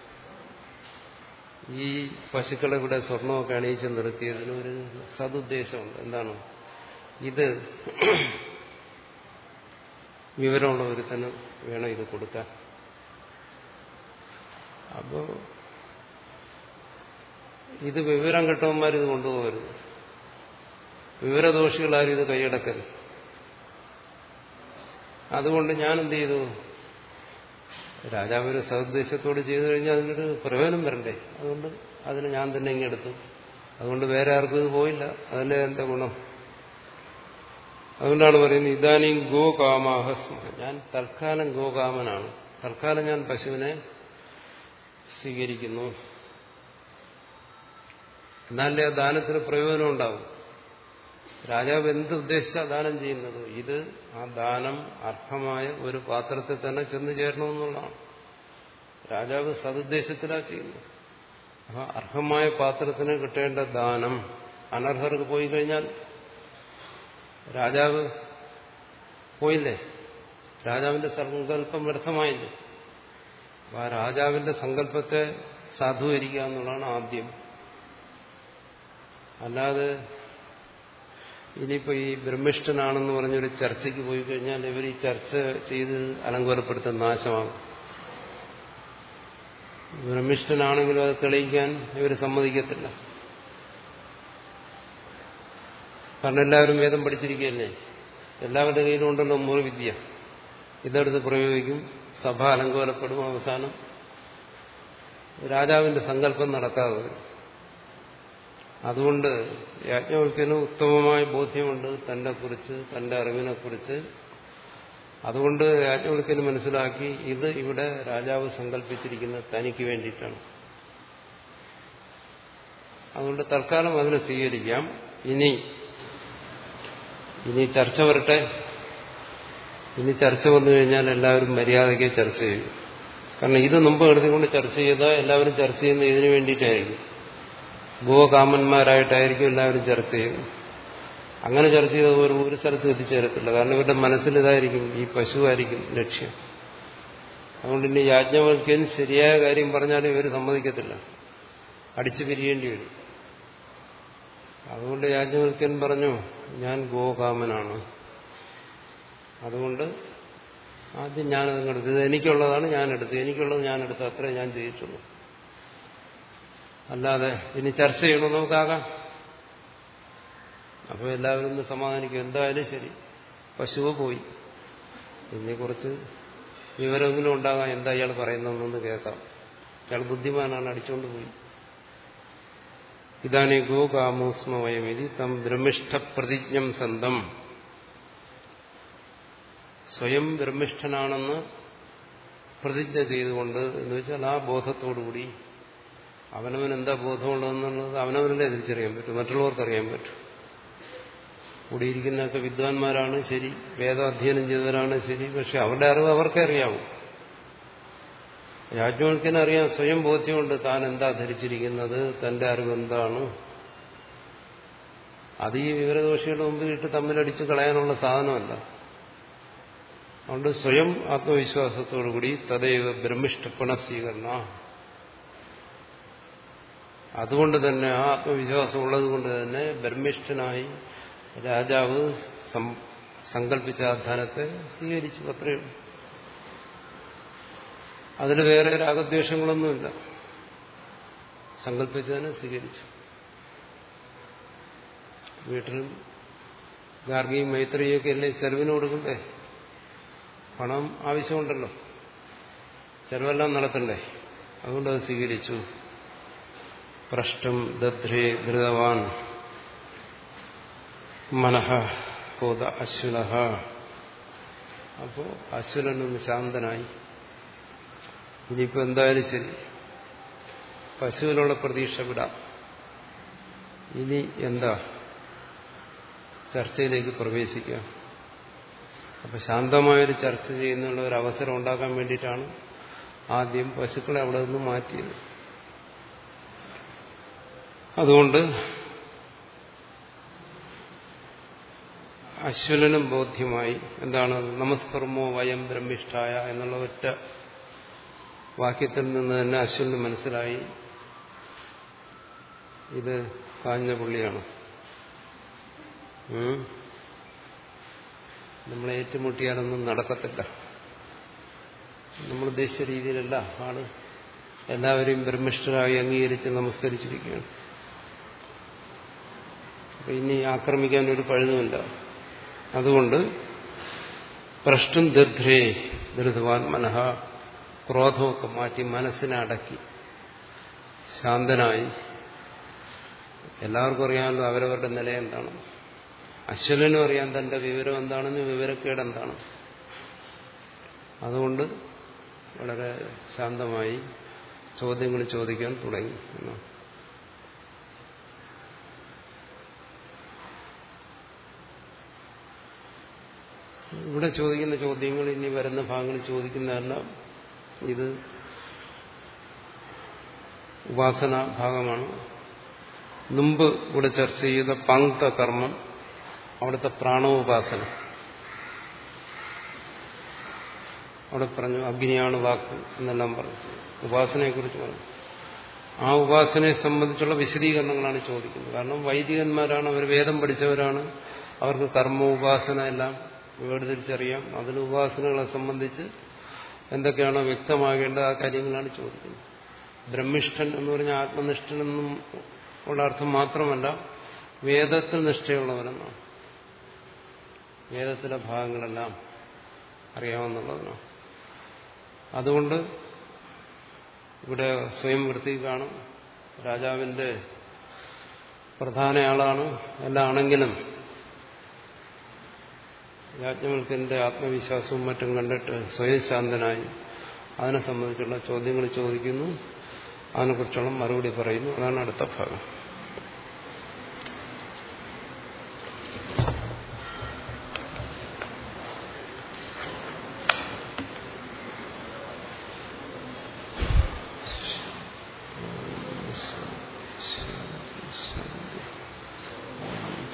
ഈ പശുക്കളെ ഇവിടെ സ്വർണമൊക്കെ അണിയിച്ച് നിർത്തിയതിന് ഒരു സതുദ്ദേശമുണ്ട്. എന്താണ്? ഇത് വിവരമുള്ള ഒരുത്തന് വേണം ഇത് കൊടുക്കാൻ. അപ്പോ ഇത് വിവരം കെട്ടവന്മാരിത് കൊണ്ടുപോകരുത്, വിവരദോഷികളാരും ഇത് കൈയടക്കരുത്. അതുകൊണ്ട് ഞാൻ എന്ത് ചെയ്തു? രാജാവ് ഒരു സതുദ്ദേശത്തോട് ചെയ്തു കഴിഞ്ഞാൽ അതിനൊരു പ്രയോജനം വരണ്ടേ? അതുകൊണ്ട് അതിന് ഞാൻ തന്നെ ഇങ്ങെടുത്തു. അതുകൊണ്ട് വേറെ ആർക്കും ഇത് പോയില്ല. അതിന്റെ എന്താ ഗുണം? അതുകൊണ്ടാണ് പറയുന്നത് ഇതാനും ഗോകാമാഹസ്മ. ഞാൻ തൽക്കാലം ഗോകാമനാണ്, തൽക്കാലം ഞാൻ പശുവിനെ സ്വീകരിക്കുന്നു. എന്നാലേ ആ ദാനത്തിന് പ്രയോജനം ഉണ്ടാവും. രാജാവ് എന്ത് ഉദ്ദേശിച്ചാ ദാനം ചെയ്യുന്നത്? ഇത് ആ ദാനം അർഹമായ ഒരു പാത്രത്തിൽ തന്നെ ചെന്ന് ചേരണമെന്നുള്ളതാണ്. രാജാവ് സതുദ്ദേശത്തിലാണ് ചെയ്യുന്നത്. ആ അർഹമായ പാത്രത്തിന് കിട്ടേണ്ട ദാനം അനർഹർക്ക് പോയി കഴിഞ്ഞാൽ രാജാവ് പോയില്ലേ? രാജാവിന്റെ സങ്കല്പം വ്യർത്ഥമായില്ലേ? അപ്പൊ ആ രാജാവിന്റെ സങ്കല്പത്തെ സാധൂകരിക്കുക എന്നുള്ളതാണ് ആദ്യം. അല്ലാതെ ഇനിയിപ്പോ ഈ ബ്രഹ്മിഷ്ഠനാണെന്ന് പറഞ്ഞൊരു ചർച്ചയ്ക്ക് പോയി കഴിഞ്ഞാൽ ഇവർ ഈ ചർച്ച ചെയ്ത് അലങ്കോലപ്പെടുത്തുന്ന നാശമാകും. ബ്രഹ്മിഷ്ഠനാണെങ്കിലും അത് തെളിയിക്കാൻ ഇവർ സമ്മതിക്കത്തില്ല. കാരണം എല്ലാവരും വേദം പഠിച്ചിരിക്കുകയല്ലേ, എല്ലാവരുടെ കയ്യിലും ഉണ്ടല്ലോ മുറിവിദ്യ. ഇതെടുത്ത് പ്രയോഗിക്കും, സഭ അലങ്കോലപ്പെടും, അവസാനം രാജാവിന്റെ സങ്കല്പം നടക്കാതെ വരും. അതുകൊണ്ട് യാജ്ഞവൽക്യന് ഉത്തമമായ ബോധ്യമുണ്ട് തന്റെ കുറിച്ച്, തന്റെ അറിവിനെക്കുറിച്ച്. അതുകൊണ്ട് യാജ്ഞവൽക്യന് മനസ്സിലാക്കി ഇത് ഇവിടെ രാജാവ് സങ്കല്പിച്ചിരിക്കുന്നത് തനിക്ക് വേണ്ടിയിട്ടാണ്. അതുകൊണ്ട് തൽക്കാലം അതിനെ സ്വീകരിക്കാം. ഇനി ഇനി ചർച്ച വരട്ടെ. ഇനി ചർച്ച വന്നു കഴിഞ്ഞാൽ എല്ലാവരും മര്യാദയ്ക്ക് ചർച്ച ചെയ്യും. കാരണം ഇത് മുമ്പ് എടുത്തുകൊണ്ട് ചർച്ച ചെയ്താൽ എല്ലാവരും ചർച്ച ചെയ്യുന്നത് ഇതിനു വേണ്ടിയിട്ടായിരിക്കും. ഗോകാമന്മാരായിട്ടായിരിക്കും എല്ലാവരും ചർച്ച ചെയ്യുന്നത്. അങ്ങനെ ചർച്ച ചെയ്ത ഒരു ഒരു സ്ഥലത്തും എത്തിച്ചേരത്തില്ല. കാരണം ഇവരുടെ മനസ്സിൽ ഇതായിരിക്കും, ഈ പശുവായിരിക്കും ലക്ഷ്യം. അതുകൊണ്ട് ഇനി യാജ്ഞവൽക്യൻ ശരിയായ കാര്യം പറഞ്ഞാലും ഇവർ സമ്മതിക്കത്തില്ല, അടിച്ചു പിരിയേണ്ടി വരും. അതുകൊണ്ട് യാജ്ഞവൽക്യൻ പറഞ്ഞു, ഞാൻ ഗോകാമനാണ്, അതുകൊണ്ട് ആദ്യം ഞാനത് എടുത്തു. ഇത് എനിക്കുള്ളതാണ്, ഞാനെടുത്തു. എനിക്കുള്ളത് ഞാനെടുത്ത്, അത്രേ ഞാൻ ചെയ്തിട്ടുള്ളൂ. അല്ലാതെ ഇനി ചർച്ച ചെയ്യണോ നമുക്കാകാം. അപ്പോൾ എല്ലാവരും ഒന്ന് സമാധാനിക്കും. എന്തായാലും ശരി, പശുവ് പോയി, പിന്നെ കുറച്ച് വിവരമെങ്കിലും ഉണ്ടാകാം, എന്താ ഇയാൾ പറയുന്നതെന്നൊന്ന് കേൾക്കാം. ഇയാൾ ബുദ്ധിമാനാണ്, അടിച്ചുകൊണ്ട് പോയി. ഇതാണ് ഗോകാമോസ്മവയമിതി തം ബ്രഹ്മിഷ്ഠ പ്രതിജ്ഞം സന്തം. സ്വയം ബ്രഹ്മിഷ്ഠനാണെന്ന് പ്രതിജ്ഞ ചെയ്തുകൊണ്ട്, എന്ന് വെച്ചാൽ ആ ബോധത്തോടുകൂടി, അവനവൻ എന്താ ബോധമുള്ളതെന്നുള്ളത് അവനവനല്ലേ തിരിച്ചറിയാൻ പറ്റും, മറ്റുള്ളവർക്കറിയാൻ പറ്റും. കൂടിയിരിക്കുന്നതൊക്കെ വിദ്വാൻമാരാണ് ശരി, വേദാധ്യയനം ചെയ്തവരാണ് ശരി, പക്ഷെ അവരുടെ അറിവ് അവർക്കേ അറിയാവൂ. യാജ്ഞവൽക്യന് അറിയാം, സ്വയം ബോധ്യമുണ്ട് താൻ എന്താ ധരിച്ചിരിക്കുന്നത്, തന്റെ അറിവ് എന്താണ്. അത് ഈ വിവരദോഷികളുടെ മുമ്പിൽ ഇട്ട് തമ്മിലടിച്ച് കളയാനുള്ള സാധനമല്ല. അതുകൊണ്ട് സ്വയം ആത്മവിശ്വാസത്തോടുകൂടി തദൈവ ബ്രഹ്മിഷ്ഠപ്പണ സ്വീകരണ, അതുകൊണ്ട് തന്നെ ആ ആത്മവിശ്വാസം ഉള്ളത് കൊണ്ട് തന്നെ ബ്രഹ്മിഷ്ഠനായി രാജാവ് സങ്കല്പിച്ച ആ ധനത്തെ സ്വീകരിച്ചു. അത്രയേ ഉള്ളൂ. അതിൽ വേറെ രാഗദ്വേഷങ്ങളൊന്നുമില്ല. സങ്കല്പിച്ചതിനെ സ്വീകരിച്ചു. വീട്ടിലും ഗാർഗിയും മൈത്രിയൊക്കെ അല്ലേ ചെലവിന് കൊടുക്കണ്ടേ? പണം ആവശ്യമുണ്ടല്ലോ, ചെലവെല്ലാം നടത്തണ്ടേ? അതുകൊണ്ട് അത് സ്വീകരിച്ചു. പ്രഷ്ടം ദധ്രേ ധൃതവാൻ മനഃ ഹോത അശ്വനഃ. അപ്പോ അശ്വനൊന്ന് ശാന്തനായി. ഇനിയിപ്പോ എന്തായാലും ശരി, പശുവിനുള്ള പ്രതീക്ഷ വിടാം. ഇനി എന്താ, ചർച്ചയിലേക്ക് പ്രവേശിക്കാം. അപ്പൊ ശാന്തമായൊരു ചർച്ച ചെയ്യുന്നുള്ള ഒരു അവസരം ഉണ്ടാക്കാൻ വേണ്ടിയിട്ടാണ് ആദ്യം പശുക്കളെ അവിടെ നിന്ന് മാറ്റിയത്. അതുകൊണ്ട് അശ്വനും ബോധ്യമായി. എന്താണ്? നമസ്കർമ്മോ വയം ബ്രഹ്മിഷ്ഠായ എന്നുള്ള ഒറ്റ വാക്യത്തിൽ നിന്ന് തന്നെ അശ്വന് മനസ്സിലായി, ഇത് കാഞ്ഞ പുള്ളിയാണ്. നമ്മളെ ഏറ്റുമുട്ടിയാലൊന്നും നടക്കത്തില്ല. നമ്മൾ ഉദ്ദേശിച്ച രീതിയിലല്ല ആള് എല്ലാവരെയും ബ്രഹ്മിഷ്ഠരായി അംഗീകരിച്ച് നമസ്കരിച്ചിരിക്കുകയാണ്. അപ്പൊ ഇനി ആക്രമിക്കാൻ ഒരു പഴുതുമില്ല. അതുകൊണ്ട് പ്രഷ്ടും ദധ്രേ ധൃതവാൻ മനഃ, ക്രോധമൊക്കെ മാറ്റി മനസ്സിനെ അടക്കി ശാന്തനായി. എല്ലാവർക്കും അറിയാമല്ലോ അവരവരുടെ നില എന്താണ്. അശ്വനും അറിയാം തന്റെ വിവരം എന്താണെന്ന്, വിവരക്കേട് എന്താണ്. അതുകൊണ്ട് വളരെ ശാന്തമായി ചോദ്യങ്ങൾ ചോദിക്കാൻ തുടങ്ങി എന്നാണ്. ഇവിടെ ചോദിക്കുന്ന ചോദ്യങ്ങൾ ഇനി വരുന്ന ഭാഗങ്ങളിൽ ചോദിക്കുന്നതല്ല. ഇത് ഉപാസന ഭാഗമാണ്. മുമ്പ് ഇവിടെ ചർച്ച ചെയ്ത പങ്ക്ത കർമ്മം, അവിടുത്തെ പ്രാണോപാസന. അവിടെ പറഞ്ഞു അഗ്നിയാണ് വാക്ക് എന്നെല്ലാം പറഞ്ഞു, ഉപാസനയെക്കുറിച്ച് പറഞ്ഞു. ആ ഉപാസനയെ സംബന്ധിച്ചുള്ള വിശദീകരണങ്ങളാണ് ചോദിക്കുന്നത്. കാരണം വൈദികന്മാരാണ്, അവർ വേദം പഠിച്ചവരാണ്, അവർക്ക് കർമ്മ ഉപാസന എല്ലാം വേർതിരിച്ചറിയാം. അതിന് ഉപാസനകളെ സംബന്ധിച്ച് എന്തൊക്കെയാണോ വ്യക്തമാകേണ്ടത് ആ കാര്യങ്ങളാണ് ചോദിക്കുന്നത്. ബ്രഹ്മിഷ്ഠൻ എന്ന് പറഞ്ഞാൽ ആത്മനിഷ്ഠൻ എന്നും ഉള്ള അർത്ഥം മാത്രമല്ല, വേദത്തിൽ നിഷ്ഠയുള്ളവരെന്നാണ്. വേദത്തിലെ ഭാഗങ്ങളെല്ലാം അറിയാവുന്നതാണ്. അതുകൊണ്ട് ഇവിടെ സ്വയം വൃത്തി കാണും. രാജാവിന്റെ പ്രധാന ആളാണ് എല്ലാം ആണെങ്കിലും യാജ്ഞവൽക്യന്റെ ആത്മവിശ്വാസവും മറ്റും കണ്ടിട്ട് സ്വയം ശാന്തനായി അതിനെ സംബന്ധിച്ചുള്ള ചോദ്യങ്ങൾ ചോദിക്കുന്നു, അതിനെക്കുറിച്ചുള്ള മറുപടി പറയുന്നു. അതാണ് അടുത്ത ഭാഗം.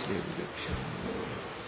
ശ്രീ